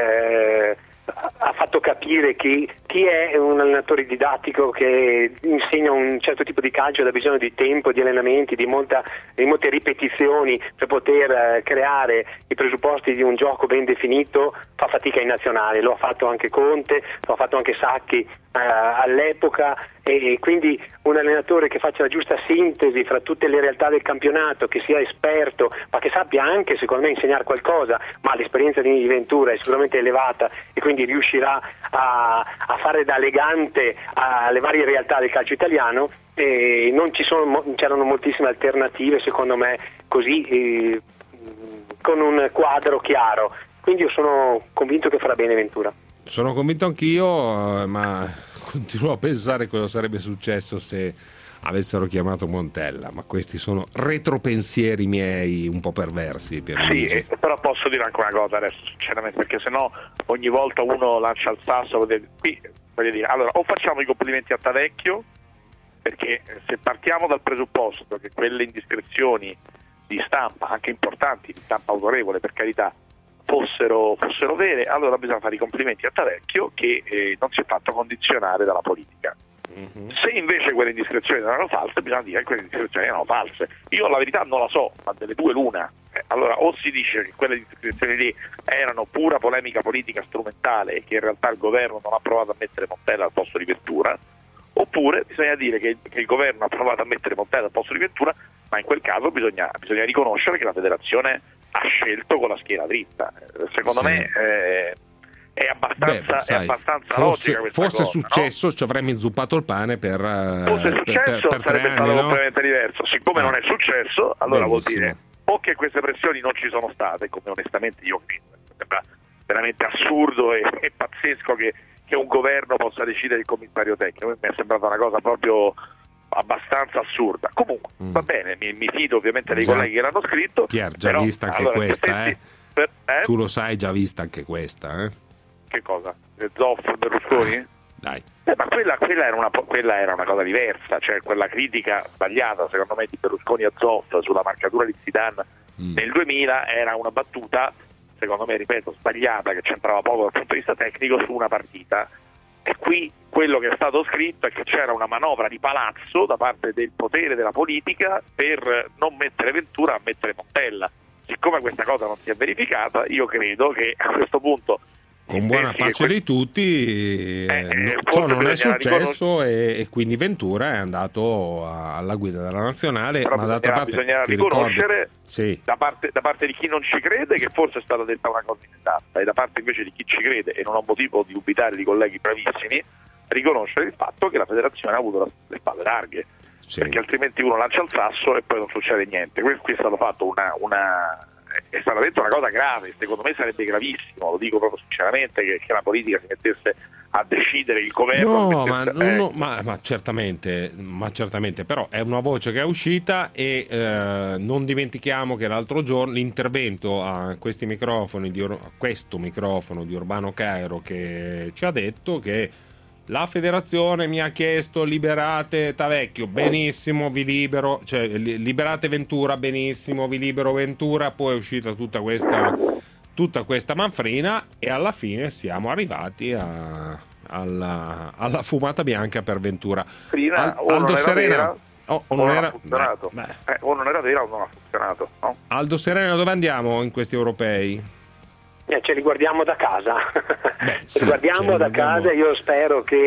Speaker 17: eh, ha fatto capire che chi è un allenatore didattico che insegna un certo tipo di calcio ha bisogno di tempo, di allenamenti, di, molta, di molte ripetizioni per poter eh, creare i presupposti di un gioco ben definito, fa fatica in nazionale. Lo ha fatto anche Conte, lo ha fatto anche Sacchi eh, all'epoca, e quindi un allenatore che faccia la giusta sintesi fra tutte le realtà del campionato, che sia esperto ma che sappia anche, secondo me, insegnare qualcosa. Ma l'esperienza di Ventura è sicuramente elevata e quindi riuscirà a, a fare da legante alle varie realtà del calcio italiano, e non ci sono, c'erano moltissime alternative, secondo me, così eh, con un quadro chiaro. Quindi io sono convinto che farà bene Ventura.
Speaker 5: Sono convinto anch'io, ma continuo a pensare cosa sarebbe successo se avessero chiamato Montella, ma questi sono retropensieri miei un po' perversi.
Speaker 8: Sì, eh, però posso dire anche una cosa adesso, sinceramente, perché sennò ogni volta uno lancia il sasso. Qui voglio dire, allora, o facciamo i complimenti a Tavecchio, perché se partiamo dal presupposto che quelle indiscrezioni di stampa, anche importanti, di stampa autorevole per carità, fossero, fossero vere, allora bisogna fare i complimenti a Tavecchio che eh, non si è fatto condizionare dalla politica. Mm-hmm. Se invece quelle indiscrezioni erano false, bisogna dire che quelle indiscrezioni erano false. Io la verità non la so, ma delle due l'una. Eh, allora o si dice che quelle indiscrezioni lì erano pura polemica politica strumentale e che in realtà il governo non ha provato a mettere Montella al posto di Ventura, oppure bisogna dire che, che il governo ha provato a mettere Montella al posto di Ventura, ma in quel caso bisogna, bisogna riconoscere che la federazione ha scelto con la schiena dritta. Secondo sì. me eh, è abbastanza, Beh, sai, è abbastanza
Speaker 5: fosse,
Speaker 8: logica questa
Speaker 5: fosse
Speaker 8: cosa,
Speaker 5: successo,
Speaker 8: no?
Speaker 5: ci avremmo inzuppato il pane per
Speaker 8: fosse
Speaker 5: per,
Speaker 8: successo
Speaker 5: per, per
Speaker 8: sarebbe
Speaker 5: tre
Speaker 8: stato
Speaker 5: anni, no?
Speaker 8: completamente diverso. Siccome ah. non è successo, allora
Speaker 5: Benissimo.
Speaker 8: vuol dire o che queste pressioni non ci sono state, come onestamente io credo. Sembra veramente assurdo e, e pazzesco che, che un governo possa decidere il commissario tecnico. Mi è sembrata una cosa proprio abbastanza assurda. Comunque mm. va bene, mi, mi fido ovviamente dei
Speaker 5: già.
Speaker 8: colleghi che l'hanno scritto.
Speaker 5: Pier, già
Speaker 8: però,
Speaker 5: vista anche
Speaker 8: allora,
Speaker 5: questa
Speaker 8: senti,
Speaker 5: eh?
Speaker 8: Per, eh?
Speaker 5: Tu lo sai, già vista anche questa eh?
Speaker 8: Che cosa? Zoff, Berlusconi?
Speaker 5: Dai.
Speaker 8: Eh, ma quella, quella, era una, quella era una cosa diversa, cioè quella critica sbagliata secondo me di Berlusconi a Zoff sulla marcatura di Zidane mm. nel duemila era una battuta, secondo me, ripeto, sbagliata, che c'entrava poco dal punto di vista tecnico su una partita. E qui quello che è stato scritto è che c'era una manovra di palazzo da parte del potere della politica per non mettere Ventura, a mettere Montella. Siccome questa cosa non si è verificata, io credo che a questo punto,
Speaker 5: con buona pace que- di tutti, eh, eh, ciò non è successo e, e quindi Ventura è andato a, alla guida della nazionale.
Speaker 8: Però
Speaker 5: ma d'altra parte
Speaker 8: bisogna
Speaker 5: ti
Speaker 8: riconoscere
Speaker 5: sì.
Speaker 8: da, parte, da parte di chi non ci crede che forse è stata detta una cosa inesatta, e da parte invece di chi ci crede, e non ho motivo di dubitare di colleghi bravissimi, riconoscere il fatto che la federazione ha avuto le spalle larghe, sì. perché altrimenti uno lancia il sasso e poi non succede niente. Qui, qui è stato fatto una, una è stata detta una cosa grave, secondo me sarebbe gravissimo, lo dico proprio sinceramente, che, che la politica si mettesse a decidere, il governo
Speaker 5: no,
Speaker 8: mettesse,
Speaker 5: ma,
Speaker 8: eh.
Speaker 5: no, ma, ma certamente ma certamente però è una voce che è uscita, e eh, non dimentichiamo che l'altro giorno l'intervento a questi microfoni di, a questo microfono di Urbano Cairo, che ci ha detto che la federazione mi ha chiesto liberate Tavecchio, benissimo, vi libero, cioè liberate Ventura, benissimo, vi libero Ventura. Poi è uscita tutta questa tutta questa manfrina e alla fine siamo arrivati a, alla, alla fumata bianca per Ventura.
Speaker 8: Prima,
Speaker 5: Al,
Speaker 8: o
Speaker 5: Aldo
Speaker 8: non
Speaker 5: Serena
Speaker 8: vera,
Speaker 5: o, o
Speaker 8: non,
Speaker 5: non
Speaker 8: era
Speaker 5: era
Speaker 8: funzionato,
Speaker 5: beh, beh.
Speaker 8: Eh, o non era vera o non ha funzionato, no?
Speaker 5: Aldo Serena, dove andiamo in questi europei?
Speaker 17: Eh, ce li guardiamo da casa,
Speaker 5: Beh,
Speaker 17: ce
Speaker 5: sì,
Speaker 17: li guardiamo
Speaker 5: ce
Speaker 17: da
Speaker 5: guardiamo.
Speaker 17: casa. Io spero che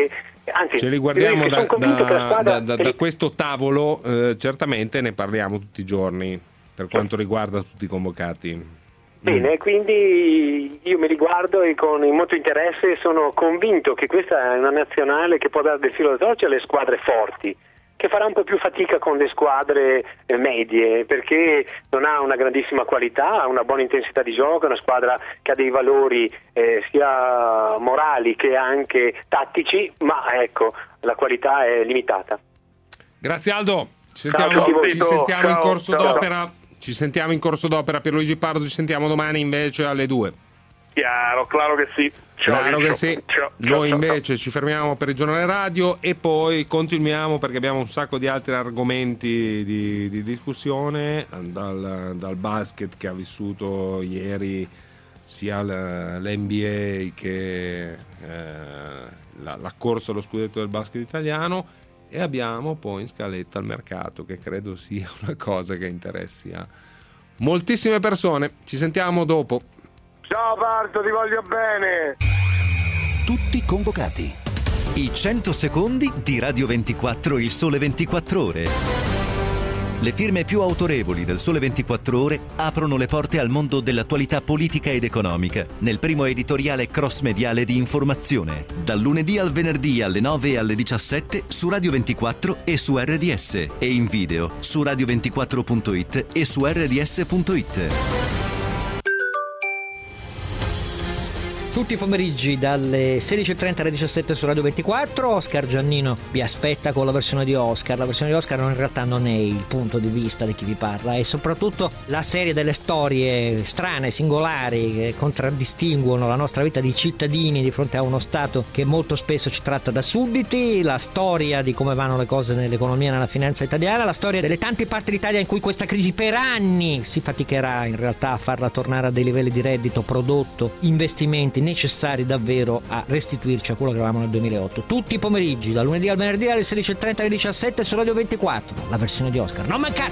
Speaker 17: Anzi,
Speaker 5: ce li guardiamo da, da, da, da,
Speaker 17: li...
Speaker 5: da questo tavolo, eh, certamente ne parliamo tutti i giorni per quanto riguarda tutti i convocati.
Speaker 17: Bene, quindi io mi riguardo e con molto interesse sono convinto che questa è una nazionale che può dare del filo da torcere alle squadre forti, che farà un po' più fatica con le squadre eh, medie, perché non ha una grandissima qualità, ha una buona intensità di gioco, è una squadra che ha dei valori eh, sia morali che anche tattici, ma ecco, la qualità è limitata.
Speaker 5: Grazie Aldo, ci sentiamo,
Speaker 17: Ciao,
Speaker 5: ci sentiamo
Speaker 17: ciao,
Speaker 5: in corso
Speaker 17: ciao.
Speaker 5: d'opera. Ci sentiamo in corso d'opera. Pierluigi Pardo, ci sentiamo domani invece alle due.
Speaker 8: Chiaro, claro che sì. Ciao,
Speaker 5: Claro che
Speaker 8: ciao.
Speaker 5: sì.
Speaker 8: Ciao,
Speaker 5: Noi
Speaker 8: ciao,
Speaker 5: invece
Speaker 8: ciao.
Speaker 5: ci fermiamo per il giornale radio e poi continuiamo perché abbiamo un sacco di altri argomenti di, di discussione, dal, dal basket che ha vissuto ieri sia l'N B A che eh, la, la corsa allo scudetto del basket italiano, e abbiamo poi in scaletta il mercato, che credo sia una cosa che interessi a moltissime persone. Ci sentiamo dopo.
Speaker 18: Ciao Pardo, ti voglio bene.
Speaker 2: Tutti convocati.
Speaker 19: I cento secondi di Radio ventiquattro, il Sole ventiquattro Ore. Le firme più autorevoli del Sole ventiquattro Ore aprono le porte al mondo dell'attualità politica ed economica nel primo editoriale cross-mediale di informazione, dal lunedì al venerdì alle nove e alle diciassette su Radio ventiquattro e su R D S, e in video su radio ventiquattro punto it e su R D S punto it.
Speaker 14: Tutti i pomeriggi dalle sedici e trenta alle diciassette su Radio ventiquattro. Oscar Giannino vi aspetta con la versione di Oscar. La versione di Oscar in realtà non è il punto di vista di chi vi parla, è soprattutto la serie delle storie strane, singolari, che contraddistinguono la nostra vita di cittadini di fronte a uno Stato che molto spesso ci tratta da sudditi, la storia di come vanno le cose nell'economia e nella finanza italiana, la storia delle tante parti d'Italia in cui questa crisi per anni si faticherà in realtà a farla tornare a dei livelli di reddito, prodotto, investimenti necessari davvero a restituirci a quello che eravamo nel duemilaotto. Tutti i pomeriggi, da lunedì al venerdì alle sedici e trenta alle diciassette su Radio ventiquattro, la versione di Oscar. Non mancate!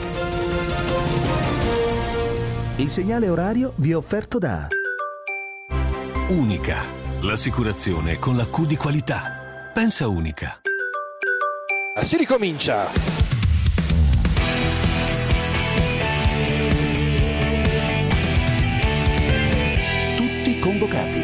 Speaker 2: Il segnale orario vi è offerto da
Speaker 20: Unica, l'assicurazione con la Q di qualità. Pensa Unica.
Speaker 10: Si ricomincia.
Speaker 2: Convocati.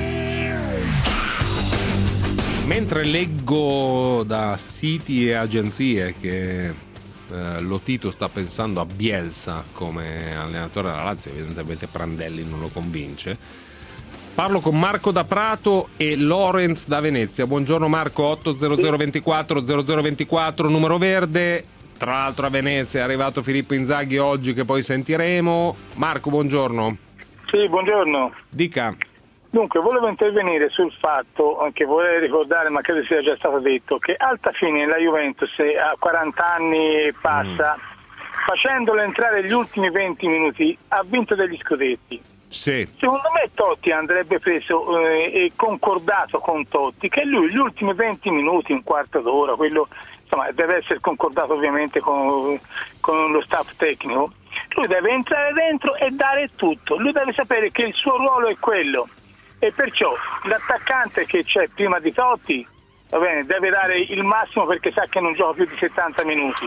Speaker 5: Mentre leggo da siti e agenzie che eh, Lotito sta pensando a Bielsa come allenatore della Lazio, evidentemente Prandelli non lo convince, parlo con Marco da Prato e Lorenz da Venezia. Buongiorno Marco. Otto zero zero ventiquattro zero zero ventiquattro numero verde. Tra l'altro a Venezia è arrivato Filippo Inzaghi oggi, che poi sentiremo. Marco, buongiorno.
Speaker 6: Sì, buongiorno.
Speaker 5: Dica.
Speaker 6: Dunque, volevo intervenire sul fatto, anche vorrei ricordare, ma credo sia già stato detto, che alta fine la Juventus a quaranta anni e passa, mm. facendolo entrare gli ultimi venti minuti, ha vinto degli scudetti.
Speaker 5: Sì.
Speaker 6: Secondo me Totti andrebbe preso eh, e concordato con Totti che lui gli ultimi venti minuti, un quarto d'ora, quello insomma deve essere concordato ovviamente con, con lo staff tecnico, lui deve entrare dentro e dare tutto, lui deve sapere che il suo ruolo è quello. E perciò l'attaccante che c'è prima di Totti, va bene, deve dare il massimo perché sa che non gioca più di settanta minuti.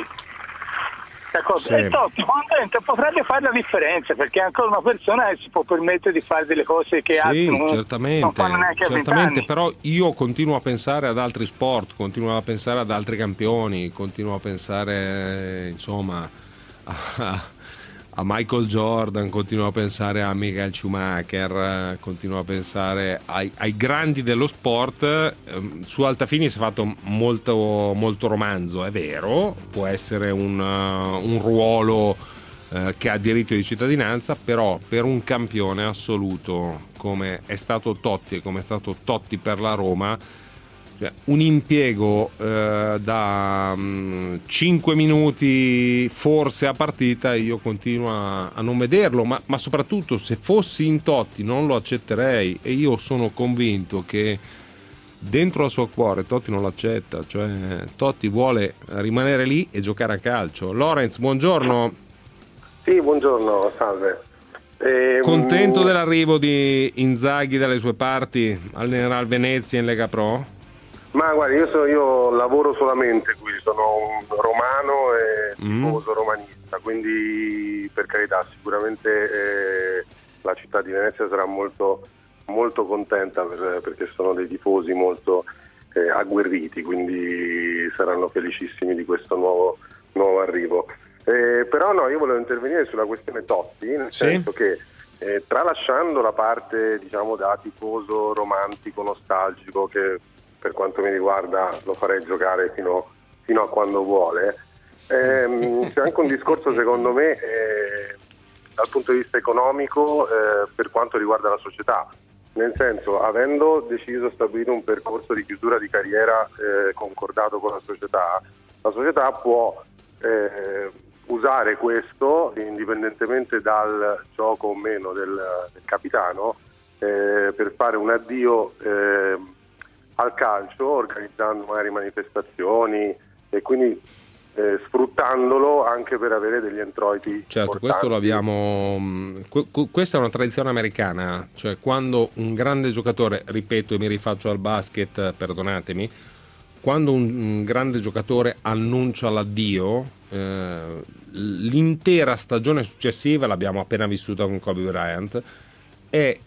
Speaker 6: Sì. E Totti quando entra potrebbe fare la differenza, perché è ancora una persona che si può permettere di fare delle cose che
Speaker 5: sì,
Speaker 6: altri non,
Speaker 5: certamente,
Speaker 6: non fanno neanche a
Speaker 5: certamente, però io continuo a pensare ad altri sport, continuo a pensare ad altri campioni, continuo a pensare insomma a a Michael Jordan, continuo a pensare a Michael Schumacher, continuo a pensare ai, ai grandi dello sport. Su Altafini si è fatto molto, molto romanzo, è vero, può essere un, un ruolo eh, che ha diritto di cittadinanza, però per un campione assoluto come è stato Totti e come è stato Totti per la Roma, cioè, un impiego eh, da mh, cinque minuti forse a partita io continuo a, a non vederlo, ma, ma soprattutto se fossi in Totti non lo accetterei, e io sono convinto che dentro al suo cuore Totti non l'accetta, cioè Totti vuole rimanere lì e giocare a calcio. Lorenz, buongiorno.
Speaker 17: Sì, buongiorno, salve. Eh,
Speaker 5: Contento dell'arrivo di Inzaghi dalle sue parti, allenerà il Venezia in Lega Pro?
Speaker 18: Ma guarda, io, so, io lavoro solamente qui, sono un romano e tifoso mm. romanista, quindi per carità sicuramente eh, la città di Venezia sarà molto, molto contenta per, perché sono dei tifosi molto eh, agguerriti, quindi saranno felicissimi di questo nuovo, nuovo arrivo. Eh, però no, io volevo intervenire sulla questione Totti, nel sì. senso che eh, tralasciando la parte diciamo da tifoso romantico, nostalgico, che per quanto mi riguarda lo farei giocare fino, fino a quando vuole, ehm, c'è anche un discorso secondo me eh, dal punto di vista economico eh, per quanto riguarda la società, nel senso, avendo deciso stabilito un percorso di chiusura di carriera eh, concordato con la società, la società può eh, usare questo indipendentemente dal gioco o meno del, del capitano eh, per fare un addio eh, al calcio, organizzando magari manifestazioni e quindi eh, sfruttandolo anche per avere degli introiti.
Speaker 5: Certo,
Speaker 18: importanti.
Speaker 5: Questo lo abbiamo. Questa è una tradizione americana, cioè quando un grande giocatore, ripeto e mi rifaccio al basket, perdonatemi, quando un, un grande giocatore annuncia l'addio, eh, l'intera stagione successiva, l'abbiamo appena vissuta con Kobe Bryant, è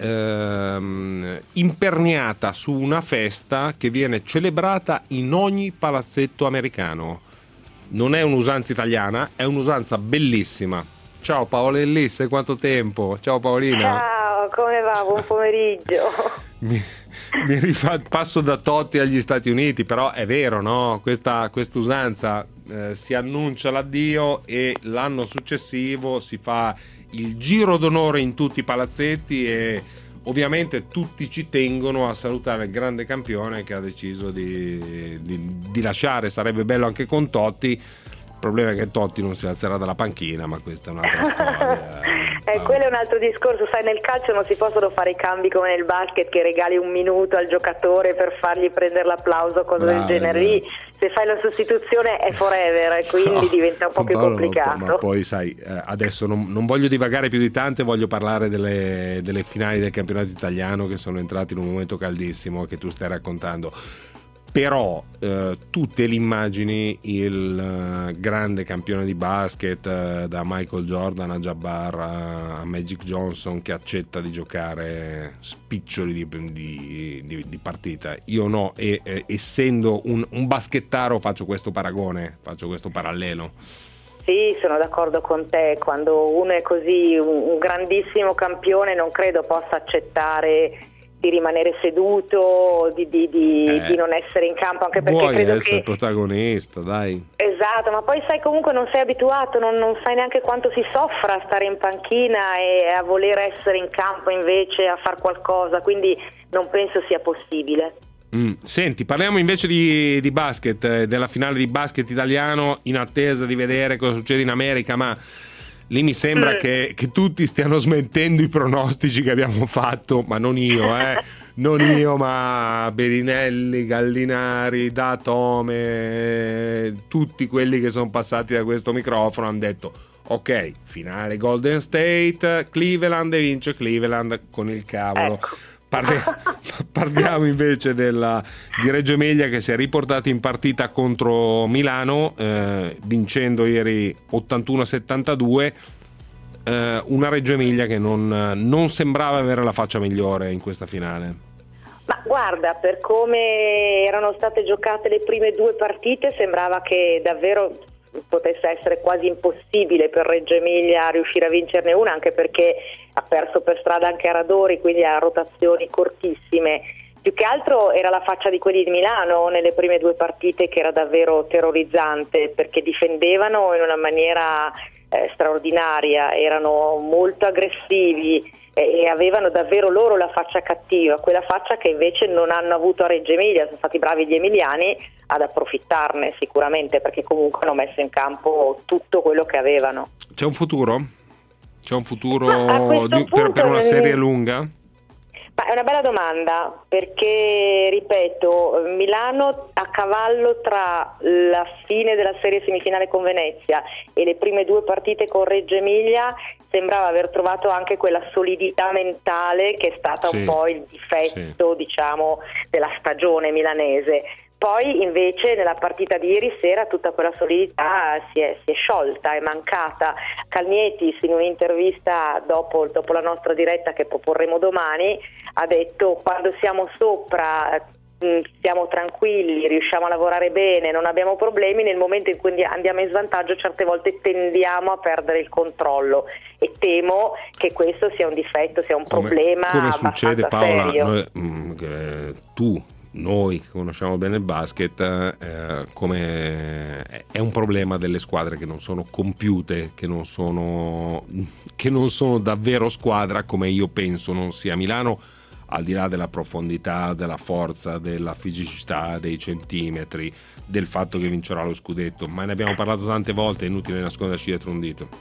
Speaker 5: ehm, imperniata su una festa che viene celebrata in ogni palazzetto americano. Non è un'usanza italiana, è un'usanza bellissima. Ciao Paola Ellis, quanto tempo? Ciao Paolina.
Speaker 21: Ciao, come va? Buon pomeriggio.
Speaker 5: mi, mi rifà, passo da Totti agli Stati Uniti, però è vero, no? Questa usanza eh, si annuncia l'addio e l'anno successivo si fa il giro d'onore in tutti i palazzetti e ovviamente tutti ci tengono a salutare il grande campione che ha deciso di, di, di lasciare. Sarebbe bello anche con Totti, il problema è che Totti non si alzerà dalla panchina, ma questa è un'altra storia.
Speaker 21: eh, quello è un altro discorso, sai, nel calcio non si possono fare i cambi come nel basket che regali un minuto al giocatore per fargli prendere l'applauso, cose Bravo, del genere. Esatto. Se fai la sostituzione è forever, quindi no, diventa un po' più Paolo, complicato.
Speaker 5: Ma poi sai, adesso non, non voglio divagare più di tanto, voglio parlare delle, delle finali del campionato italiano che sono entrate in un momento caldissimo che tu stai raccontando. Però eh, tu te li immagini il uh, grande campione di basket uh, da Michael Jordan a Jabbar a Magic Johnson che accetta di giocare spiccioli di, di, di, di partita? Io no, e eh, essendo un, un baschettaro faccio questo paragone, faccio questo parallelo.
Speaker 21: Sì, sono d'accordo con te, quando uno è così un, un grandissimo campione non credo possa accettare di rimanere seduto, di, di, di, eh, di non essere in campo, anche perché
Speaker 5: vuoi
Speaker 21: credo
Speaker 5: essere
Speaker 21: che
Speaker 5: protagonista, dai.
Speaker 21: Esatto, ma poi sai, comunque non sei abituato, non, non sai neanche quanto si soffra a stare in panchina e a voler essere in campo invece a far qualcosa, quindi non penso sia possibile.
Speaker 5: Mm. Senti, parliamo invece di, di basket, eh, della finale di basket italiano, in attesa di vedere cosa succede in America, ma lì mi sembra mm. che, che tutti stiano smentendo i pronostici che abbiamo fatto, ma non io, eh. non io, ma Berinelli, Gallinari, Datome, tutti quelli che sono passati da questo microfono hanno detto ok, finale Golden State, Cleveland, e vince Cleveland con il cavolo.
Speaker 21: Ecco.
Speaker 5: Parli- parliamo invece della, di Reggio Emilia che si è riportata in partita contro Milano, eh, vincendo ieri ottantuno a settantadue, eh, una Reggio Emilia che non, non sembrava avere la faccia migliore in questa finale.
Speaker 21: Ma guarda, per come erano state giocate le prime due partite sembrava che davvero potesse essere quasi impossibile per Reggio Emilia riuscire a vincerne una, anche perché ha perso per strada anche Aradori, quindi ha rotazioni cortissime. Più che altro era la faccia di quelli di Milano nelle prime due partite che era davvero terrorizzante, perché difendevano in una maniera eh, straordinaria, erano molto aggressivi e avevano davvero loro la faccia cattiva, quella faccia che invece non hanno avuto a Reggio Emilia. Sono stati bravi gli emiliani ad approfittarne sicuramente, perché comunque hanno messo in campo tutto quello che avevano.
Speaker 5: C'è un futuro? C'è un futuro di,
Speaker 21: punto,
Speaker 5: per, per una serie lunga?
Speaker 21: Ma è una bella domanda, perché ripeto, Milano a cavallo tra la fine della serie semifinale con Venezia e le prime due partite con Reggio Emilia sembrava aver trovato anche quella solidità mentale che è stata sì, un po' il difetto, sì. diciamo, della stagione milanese. Poi invece nella partita di ieri sera tutta quella solidità si è, si è sciolta, è mancata. Calnietis in un'intervista dopo, dopo la nostra diretta che proporremo domani ha detto: quando siamo sopra siamo tranquilli, riusciamo a lavorare bene, non abbiamo problemi, nel momento in cui andiamo in svantaggio certe volte tendiamo a perdere il controllo e temo che questo sia un difetto, sia un problema
Speaker 5: come, come succede, Paola,
Speaker 21: serio.
Speaker 5: Noi, mh, eh, tu noi che conosciamo bene il basket, eh, come è un problema delle squadre che non sono compiute, che non sono, che non sono davvero squadra, come io penso non sia Milano, al di là della profondità, della forza, della fisicità, dei centimetri, del fatto che vincerà lo scudetto, ma ne abbiamo parlato tante volte, è inutile nasconderci dietro un dito.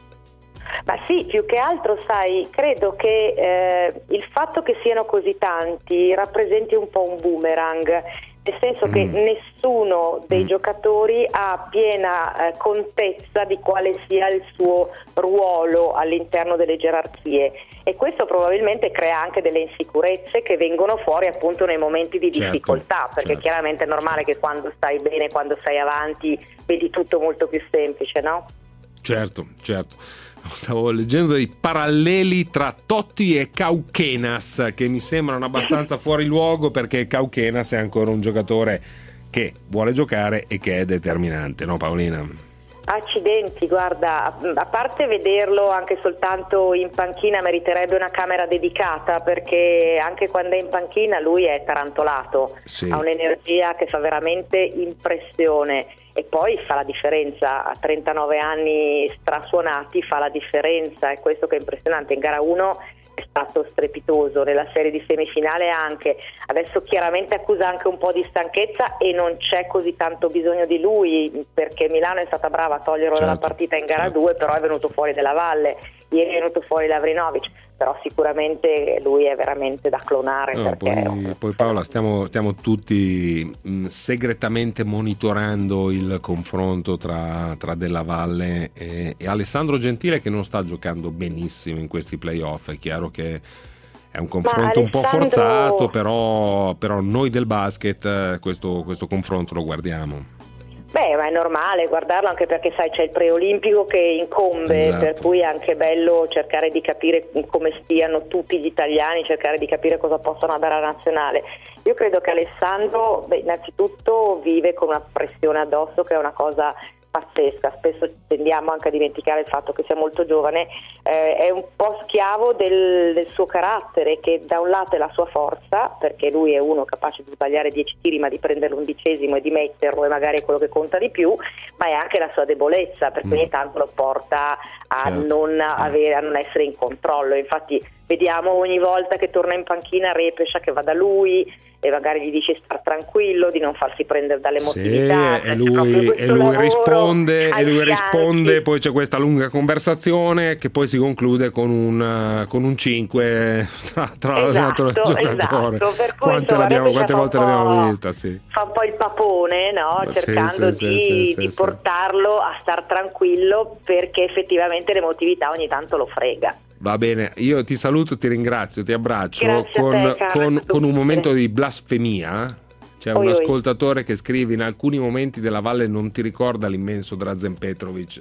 Speaker 21: Ma sì, più che altro, sai, credo che eh, il fatto che siano così tanti rappresenti un po' un boomerang, nel senso mm. che nessuno dei mm. giocatori ha piena eh, contezza di quale sia il suo ruolo all'interno delle gerarchie, e questo probabilmente crea anche delle insicurezze che vengono fuori appunto nei momenti di
Speaker 5: certo,
Speaker 21: difficoltà, perché certo. chiaramente è normale che quando stai bene, quando stai avanti, vedi tutto molto più semplice, no?
Speaker 5: Certo, certo. Stavo leggendo dei paralleli tra Totti e Cauquenas che mi sembrano abbastanza fuori luogo, perché Cauquenas è ancora un giocatore che vuole giocare e che è determinante, no Paolina?
Speaker 21: Accidenti, guarda, a parte vederlo anche soltanto in panchina meriterebbe una camera dedicata, perché anche quando è in panchina lui è tarantolato, sì. ha un'energia che fa veramente impressione. E poi fa la differenza, a trentanove anni strasuonati fa la differenza, è questo che è impressionante. In gara uno è stato strepitoso, nella serie di semifinale anche, adesso chiaramente accusa anche un po' di stanchezza e non c'è così tanto bisogno di lui, perché Milano è stata brava a toglierlo certo, dalla partita in gara due, certo. però è venuto fuori della Valle, ieri è venuto fuori Lavrinovic, però sicuramente lui è veramente da clonare.
Speaker 5: No,
Speaker 21: perché
Speaker 5: poi, poi Paola, stiamo, stiamo tutti mh, segretamente monitorando il confronto tra, tra Della Valle e, e Alessandro Gentile, che non sta giocando benissimo in questi playoff. È chiaro che è un confronto un po' forzato, però, però noi del basket questo, questo confronto lo guardiamo.
Speaker 21: Beh, ma è normale guardarlo, anche perché sai c'è il preolimpico che incombe, esatto. per cui è anche bello cercare di capire come stiano tutti gli italiani, cercare di capire cosa possono dare alla nazionale. Io credo che Alessandro, beh, innanzitutto vive con una pressione addosso che è una cosa pazzesca, spesso tendiamo anche a dimenticare il fatto che sia molto giovane, eh, è un po' schiavo del, del suo carattere, che da un lato è la sua forza, perché lui è uno capace di sbagliare dieci tiri ma di prendere l'undicesimo e di metterlo, e magari è quello che conta di più, ma è anche la sua debolezza, perché mm. ogni tanto lo porta a, certo. non avere, a non essere in controllo. Infatti vediamo ogni volta che torna in panchina Repescia che va da lui e magari gli dice star tranquillo, di non farsi prendere dall'emotività,
Speaker 5: sì, e lui, e lui risponde e lui risponde poi c'è questa lunga conversazione che poi si conclude con un con un cinque tra, tra
Speaker 21: esatto,
Speaker 5: l'altro giocatore.
Speaker 21: Esatto, per cui,
Speaker 5: quante, l'abbiamo, quante volte l'abbiamo vista, sì.
Speaker 21: Fa un po' il papone, no? cercando
Speaker 5: sì, sì,
Speaker 21: di,
Speaker 5: sì, sì,
Speaker 21: di
Speaker 5: sì,
Speaker 21: portarlo a star tranquillo, perché effettivamente l'emotività ogni tanto lo frega.
Speaker 5: Va bene, io ti saluto, ti ringrazio, ti abbraccio.
Speaker 21: Grazie
Speaker 5: con,
Speaker 21: a te,
Speaker 5: con, con un momento di blasfemia. C'è
Speaker 21: oi,
Speaker 5: un
Speaker 21: oi.
Speaker 5: ascoltatore che scrive: in alcuni momenti Della Valle non ti ricorda l'immenso Drazen Petrovic.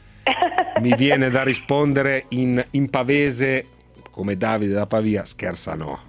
Speaker 5: Mi viene da rispondere in, in pavese come Davide da Pavia: scherza no.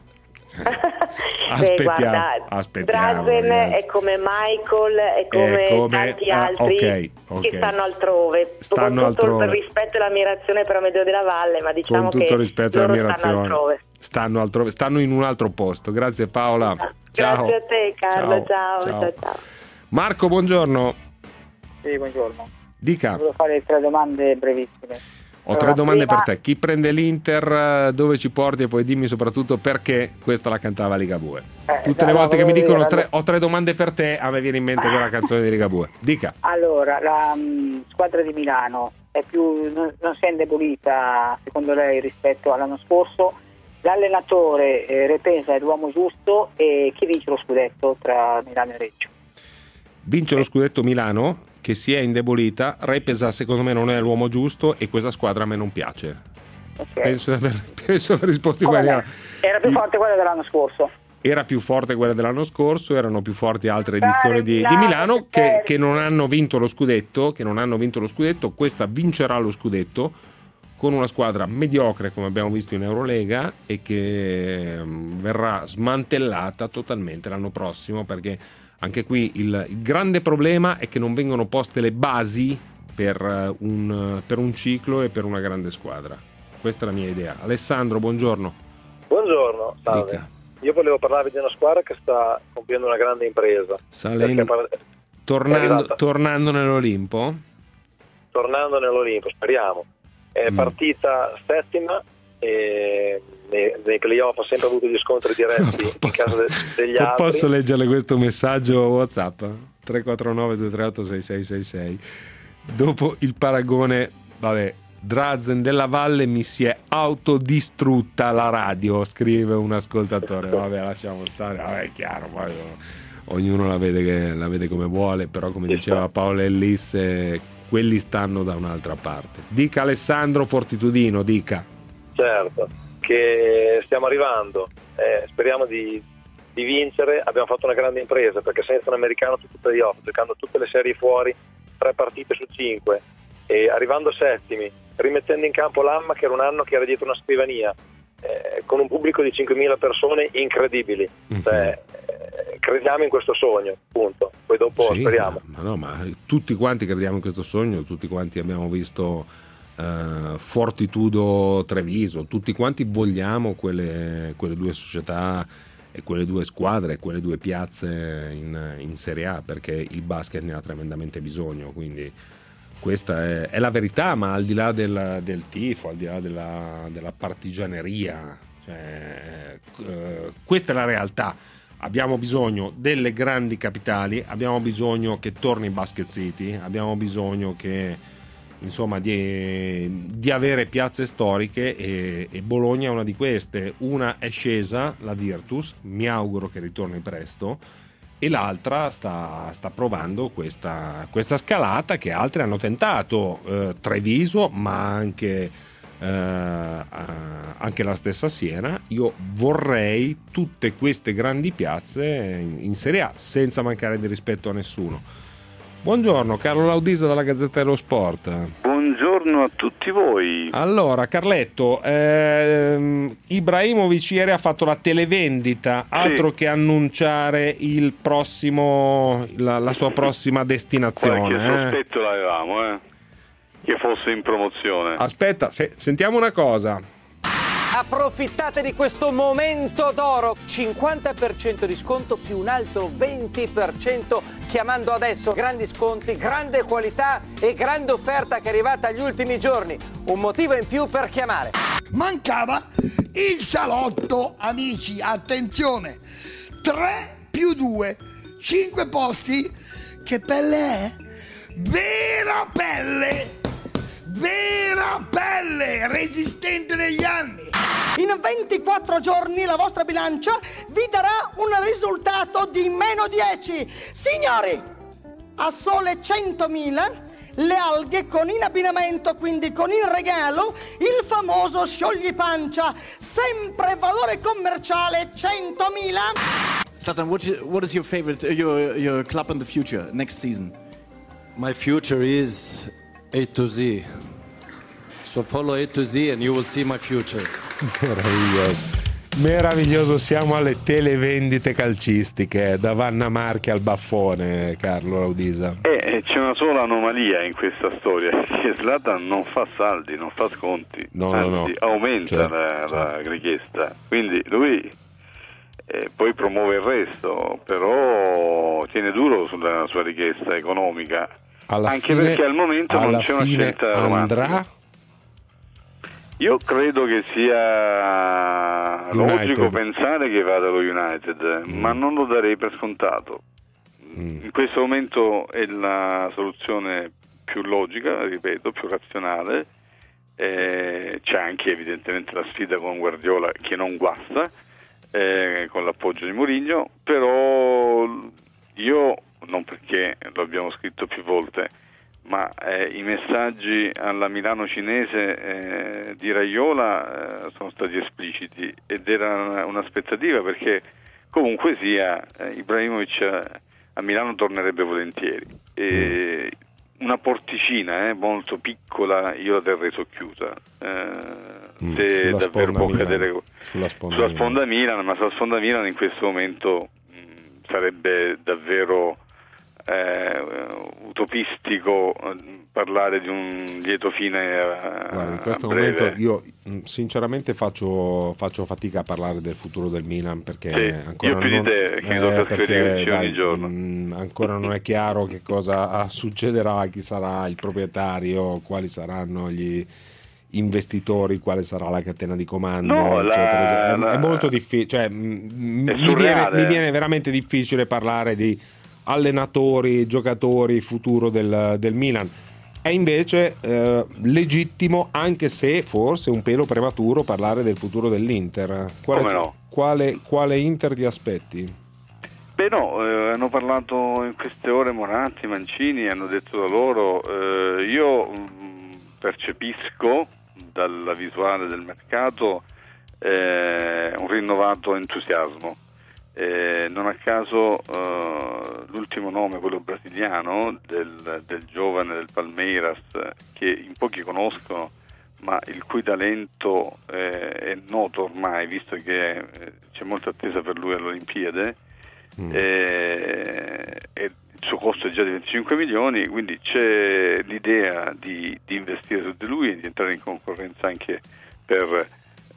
Speaker 5: Aspettiamo,
Speaker 21: Beh, guarda,
Speaker 5: aspettiamo
Speaker 21: Drazen
Speaker 5: ragazzi.
Speaker 21: è come Michael, è come,
Speaker 5: è come
Speaker 21: tanti
Speaker 5: ah,
Speaker 21: altri
Speaker 5: okay, okay.
Speaker 21: che stanno altrove.
Speaker 5: Stanno
Speaker 21: con tutto
Speaker 5: altrove.
Speaker 21: il rispetto e l'ammirazione per Amedeo Della Valle, ma diciamo
Speaker 5: con tutto
Speaker 21: che
Speaker 5: rispetto e
Speaker 21: loro
Speaker 5: l'ammirazione
Speaker 21: stanno altrove.
Speaker 5: Stanno altrove, stanno in un altro posto. Grazie Paola. Ciao.
Speaker 21: Grazie a te Carlo,
Speaker 5: ciao.
Speaker 21: ciao,
Speaker 5: Ciao.
Speaker 21: ciao, ciao.
Speaker 5: Marco, buongiorno.
Speaker 3: Sì, buongiorno.
Speaker 5: Dica.
Speaker 3: Volevo fare tre domande brevissime.
Speaker 5: Ho
Speaker 3: allora,
Speaker 5: tre domande
Speaker 3: prima...
Speaker 5: per te. Chi prende l'Inter, dove ci porti, e poi dimmi soprattutto perché questa la cantava Ligabue.
Speaker 3: Eh,
Speaker 5: Tutte
Speaker 3: no,
Speaker 5: le volte
Speaker 3: no,
Speaker 5: che mi dicono
Speaker 3: dire,
Speaker 5: tre, ho tre domande per te, a me viene in mente quella canzone di Ligabue. Dica.
Speaker 3: Allora, la mh, squadra di Milano è più, non, non si è indebolita secondo lei rispetto all'anno scorso? L'allenatore eh, Repesa è l'uomo giusto, e chi vince lo scudetto tra Milano e Reggio?
Speaker 5: Vince lo scudetto Milano, che si è indebolita. Repesa secondo me non è l'uomo giusto e questa squadra a me non piace. Okay. Penso di aver, penso di aver risposto in maniera...
Speaker 3: Era più forte quella dell'anno scorso.
Speaker 5: era più forte quella dell'anno scorso, erano più forti altre edizioni di, di Milano che, che non hanno vinto lo scudetto, che non hanno vinto lo scudetto, questa vincerà lo scudetto con una squadra mediocre come abbiamo visto in Eurolega e che um, verrà smantellata totalmente l'anno prossimo, perché anche qui il, il grande problema è che non vengono poste le basi per un, per un ciclo e per una grande squadra. Questa è la mia idea. Alessandro, buongiorno.
Speaker 8: Buongiorno, salve.
Speaker 5: Dica.
Speaker 8: Io volevo parlarvi di una squadra che sta compiendo una grande impresa.
Speaker 5: Salen...
Speaker 8: Par-
Speaker 5: tornando, tornando nell'Olimpo?
Speaker 8: Tornando nell'Olimpo, speriamo. È mm. partita settima e nei, nei playoff ha sempre avuto gli scontri diretti in casa de- degli altri.
Speaker 5: Posso leggerle questo messaggio WhatsApp? tre quattro nove due tre otto sei sei sei sei. Dopo il paragone, vabbè, Drazen della Valle mi si è autodistrutta la radio, scrive un ascoltatore. Vabbè, lasciamo stare, vabbè, è chiaro, ma ognuno la vede, che, la vede come vuole, però come diceva Paolo Ellis, eh, quelli stanno da un'altra parte. Dica Alessandro Fortitudino, dica.
Speaker 8: Certo, che stiamo arrivando, eh, speriamo di, di vincere. Abbiamo fatto una grande impresa, perché senza un americano tutti i playoff, giocando tutte le serie fuori, tre partite su cinque, e arrivando settimi, rimettendo in campo l'Amma, che era un anno che era dietro una scrivania, eh, con un pubblico di cinquemila persone incredibili. Mm-hmm. Cioè, eh, crediamo in questo sogno, punto. Poi dopo
Speaker 5: sì,
Speaker 8: speriamo.
Speaker 5: Ma, no, ma tutti quanti crediamo in questo sogno, tutti quanti abbiamo visto uh, Fortitudo Treviso, tutti quanti vogliamo quelle, quelle due società e quelle due squadre, quelle due piazze in, in Serie A, perché il basket ne ha tremendamente bisogno, quindi questa è, è la verità, ma al di là del, del tifo, al di là della, della partigianeria, cioè, eh, questa è la realtà. Abbiamo bisogno delle grandi capitali, abbiamo bisogno che torni Basket City, abbiamo bisogno che, insomma, di, di avere piazze storiche, e, e Bologna è una di queste. Una è scesa, la Virtus, mi auguro che ritorni presto, e l'altra sta, sta provando questa, questa scalata che altri hanno tentato, eh, Treviso, ma anche, eh, anche la stessa Siena. Io vorrei tutte queste grandi piazze in, in Serie A, senza mancare di rispetto a nessuno. Buongiorno, Carlo Laudisa dalla Gazzetta dello Sport.
Speaker 7: Buongiorno a tutti voi.
Speaker 5: Allora, Carletto, ehm, Ibrahimovic ieri ha fatto la televendita, altro sì. che annunciare il prossimo, la, la sua prossima destinazione.
Speaker 7: Qualche sospetto eh. l'avevamo, eh? che fosse in promozione.
Speaker 5: Aspetta, se, sentiamo una cosa.
Speaker 22: Approfittate di questo momento d'oro, cinquanta per cento di sconto più un altro venti per cento chiamando adesso. Grandi sconti, grande qualità e grande offerta che è arrivata agli ultimi giorni. Un motivo in più per chiamare.
Speaker 23: Mancava il salotto, amici, attenzione, tre più due, cinque posti. Che pelle è? Vera pelle! Vera pelle, resistente negli anni.
Speaker 24: In ventiquattro giorni la vostra bilancia vi darà un risultato di meno dieci. Signori, a sole centomila le alghe con in abbinamento, quindi con in regalo, il famoso scioglipancia, sempre valore commerciale centomila.
Speaker 25: Zlatan, what is, what is your favorite, uh, your, your club in the future, next season?
Speaker 26: My future is A to Z. So follow A to Z and you will see my future.
Speaker 5: Meraviglioso. Meraviglioso, siamo alle televendite calcistiche, da Vanna Marchi al baffone, Carlo Laudisa.
Speaker 7: Eh, c'è una sola anomalia in questa storia, che Zlatan non fa saldi, non fa sconti,
Speaker 5: no,
Speaker 7: anzi
Speaker 5: no, no.
Speaker 7: aumenta
Speaker 5: certo,
Speaker 7: la,
Speaker 5: certo.
Speaker 7: la richiesta, quindi lui eh, poi promuove il resto, però tiene duro sulla sua richiesta economica, alla anche fine, perché al momento non c'è una scelta romantica. Andrà? Io credo che sia United. Logico pensare che vada allo United, mm. ma non lo darei per scontato. Mm. In questo momento è la soluzione più logica, ripeto, più razionale. Eh, c'è anche evidentemente la sfida con Guardiola che non guasta, eh, con l'appoggio di Mourinho, però io, non perché lo abbiamo scritto più volte, ma eh, i messaggi alla Milano cinese eh, di Raiola eh, sono stati espliciti ed era un'aspettativa, perché Comunque sia, eh, Ibrahimovic a, a Milano tornerebbe volentieri. E una porticina eh, molto piccola io la terrei socchiusa, eh, mm, se davvero può Milan. cadere sulla sponda, sulla sponda Milan. Milan, ma sulla sponda Milan in questo momento mh, sarebbe davvero eh, utopistico parlare di un lieto fine a,
Speaker 5: Guarda, in questo
Speaker 7: a breve.
Speaker 5: momento io sinceramente faccio, faccio fatica a parlare del futuro del Milan, perché
Speaker 7: sì,
Speaker 5: ancora
Speaker 7: io più
Speaker 5: non,
Speaker 7: di te chiedo
Speaker 5: eh,
Speaker 7: perché, ogni giorno.
Speaker 5: Mh, ancora non è chiaro che cosa succederà, chi sarà il proprietario, quali saranno gli investitori, quale sarà la catena di comando,
Speaker 7: no,
Speaker 5: eccetera,
Speaker 7: la,
Speaker 5: eccetera.
Speaker 7: La,
Speaker 5: è molto difficile, cioè, mi, viene, mi viene veramente difficile parlare di allenatori, giocatori, futuro del, del Milan. È invece eh, legittimo, anche se forse un pelo prematuro, parlare del futuro dell'Inter. Quale,
Speaker 7: Come no?
Speaker 5: Quale, quale Inter ti aspetti?
Speaker 7: Beh no, eh, hanno parlato in queste ore Moratti, Mancini, hanno detto da loro, eh, io mh, percepisco dalla visuale del mercato eh, un rinnovato entusiasmo. Eh, non a caso uh, l'ultimo nome, quello brasiliano del, del giovane del Palmeiras, che in pochi conoscono ma il cui talento eh, è noto ormai, visto che eh, c'è molta attesa per lui all'Olimpiade, mm. eh, e il suo costo è già di venticinque milioni, quindi c'è l'idea di, di investire su di lui e di entrare in concorrenza anche per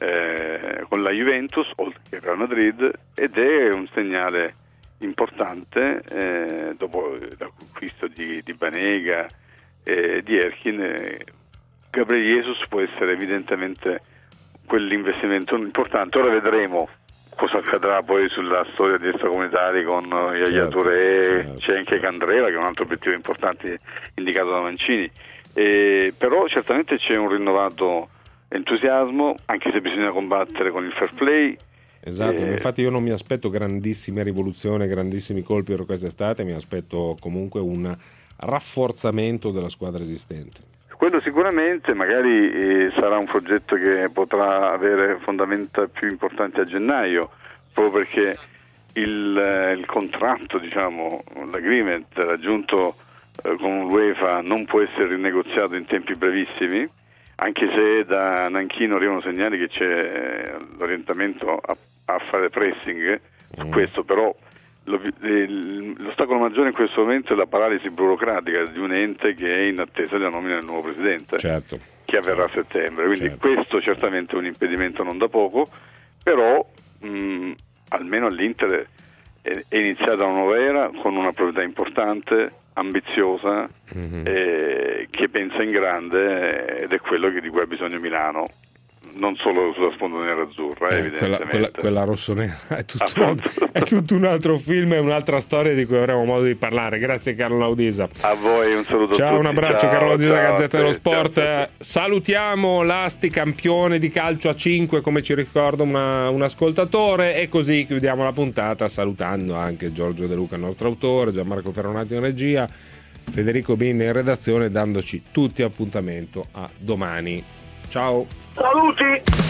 Speaker 7: Eh, con la Juventus oltre che Real Madrid, ed è un segnale importante eh, dopo l'acquisto di, di Banega e di Erkin. eh, Gabriel Jesus può essere evidentemente quell'investimento importante. Ora vedremo cosa accadrà poi sulla storia di extracomunitari con Yaya certo, Touré, certo. C'è anche Candreva, che è un altro obiettivo importante indicato da Mancini, eh, però certamente c'è un rinnovato entusiasmo, anche se bisogna combattere con il fair play.
Speaker 5: Esatto,
Speaker 7: eh,
Speaker 5: infatti io non mi aspetto grandissime rivoluzioni, grandissimi colpi per quest'estate, mi aspetto comunque un rafforzamento della squadra esistente.
Speaker 7: Quello sicuramente, magari eh, sarà un progetto che potrà avere fondamenta più importanti a gennaio, proprio perché il, eh, il contratto, diciamo, l'agreement raggiunto eh, con l'UEFA non può essere rinegoziato in tempi brevissimi, anche se da Nanchino arrivano segnali che c'è l'orientamento a, a fare pressing su mm. questo, però lo, l'ostacolo maggiore in questo momento è la paralisi burocratica di un ente che è in attesa della nomina del nuovo presidente,
Speaker 5: certo.
Speaker 7: che avverrà a settembre, quindi
Speaker 5: certo.
Speaker 7: questo certamente è un impedimento non da poco, però mh, almeno all'Inter è, è iniziata una nuova era con una proprietà importante, ambiziosa, mm-hmm. eh, che pensa in grande, ed è quello che di cui ha bisogno Milano, non solo sulla sponda nera-azzurra, eh, evidentemente.
Speaker 5: Quella, quella, quella rossonera è tutto, un altro, è tutto un altro film e un'altra storia di cui avremo modo di parlare. Grazie Carlo Laudisa.
Speaker 7: A voi un saluto.
Speaker 5: Ciao,
Speaker 7: a tutti.
Speaker 5: Un abbraccio,
Speaker 7: ciao,
Speaker 5: Carlo Laudisa,
Speaker 7: ciao,
Speaker 5: Gazzetta
Speaker 7: ciao,
Speaker 5: dello Sport.
Speaker 7: Ciao, ciao.
Speaker 5: Salutiamo l'Asti campione di calcio a cinque, come ci ricorda una, un ascoltatore, e così chiudiamo la puntata salutando anche Giorgio De Luca, il nostro autore, Gianmarco Ferronati in regia, Federico Binda in redazione, dandoci tutti appuntamento a domani. Ciao.
Speaker 23: Saluti.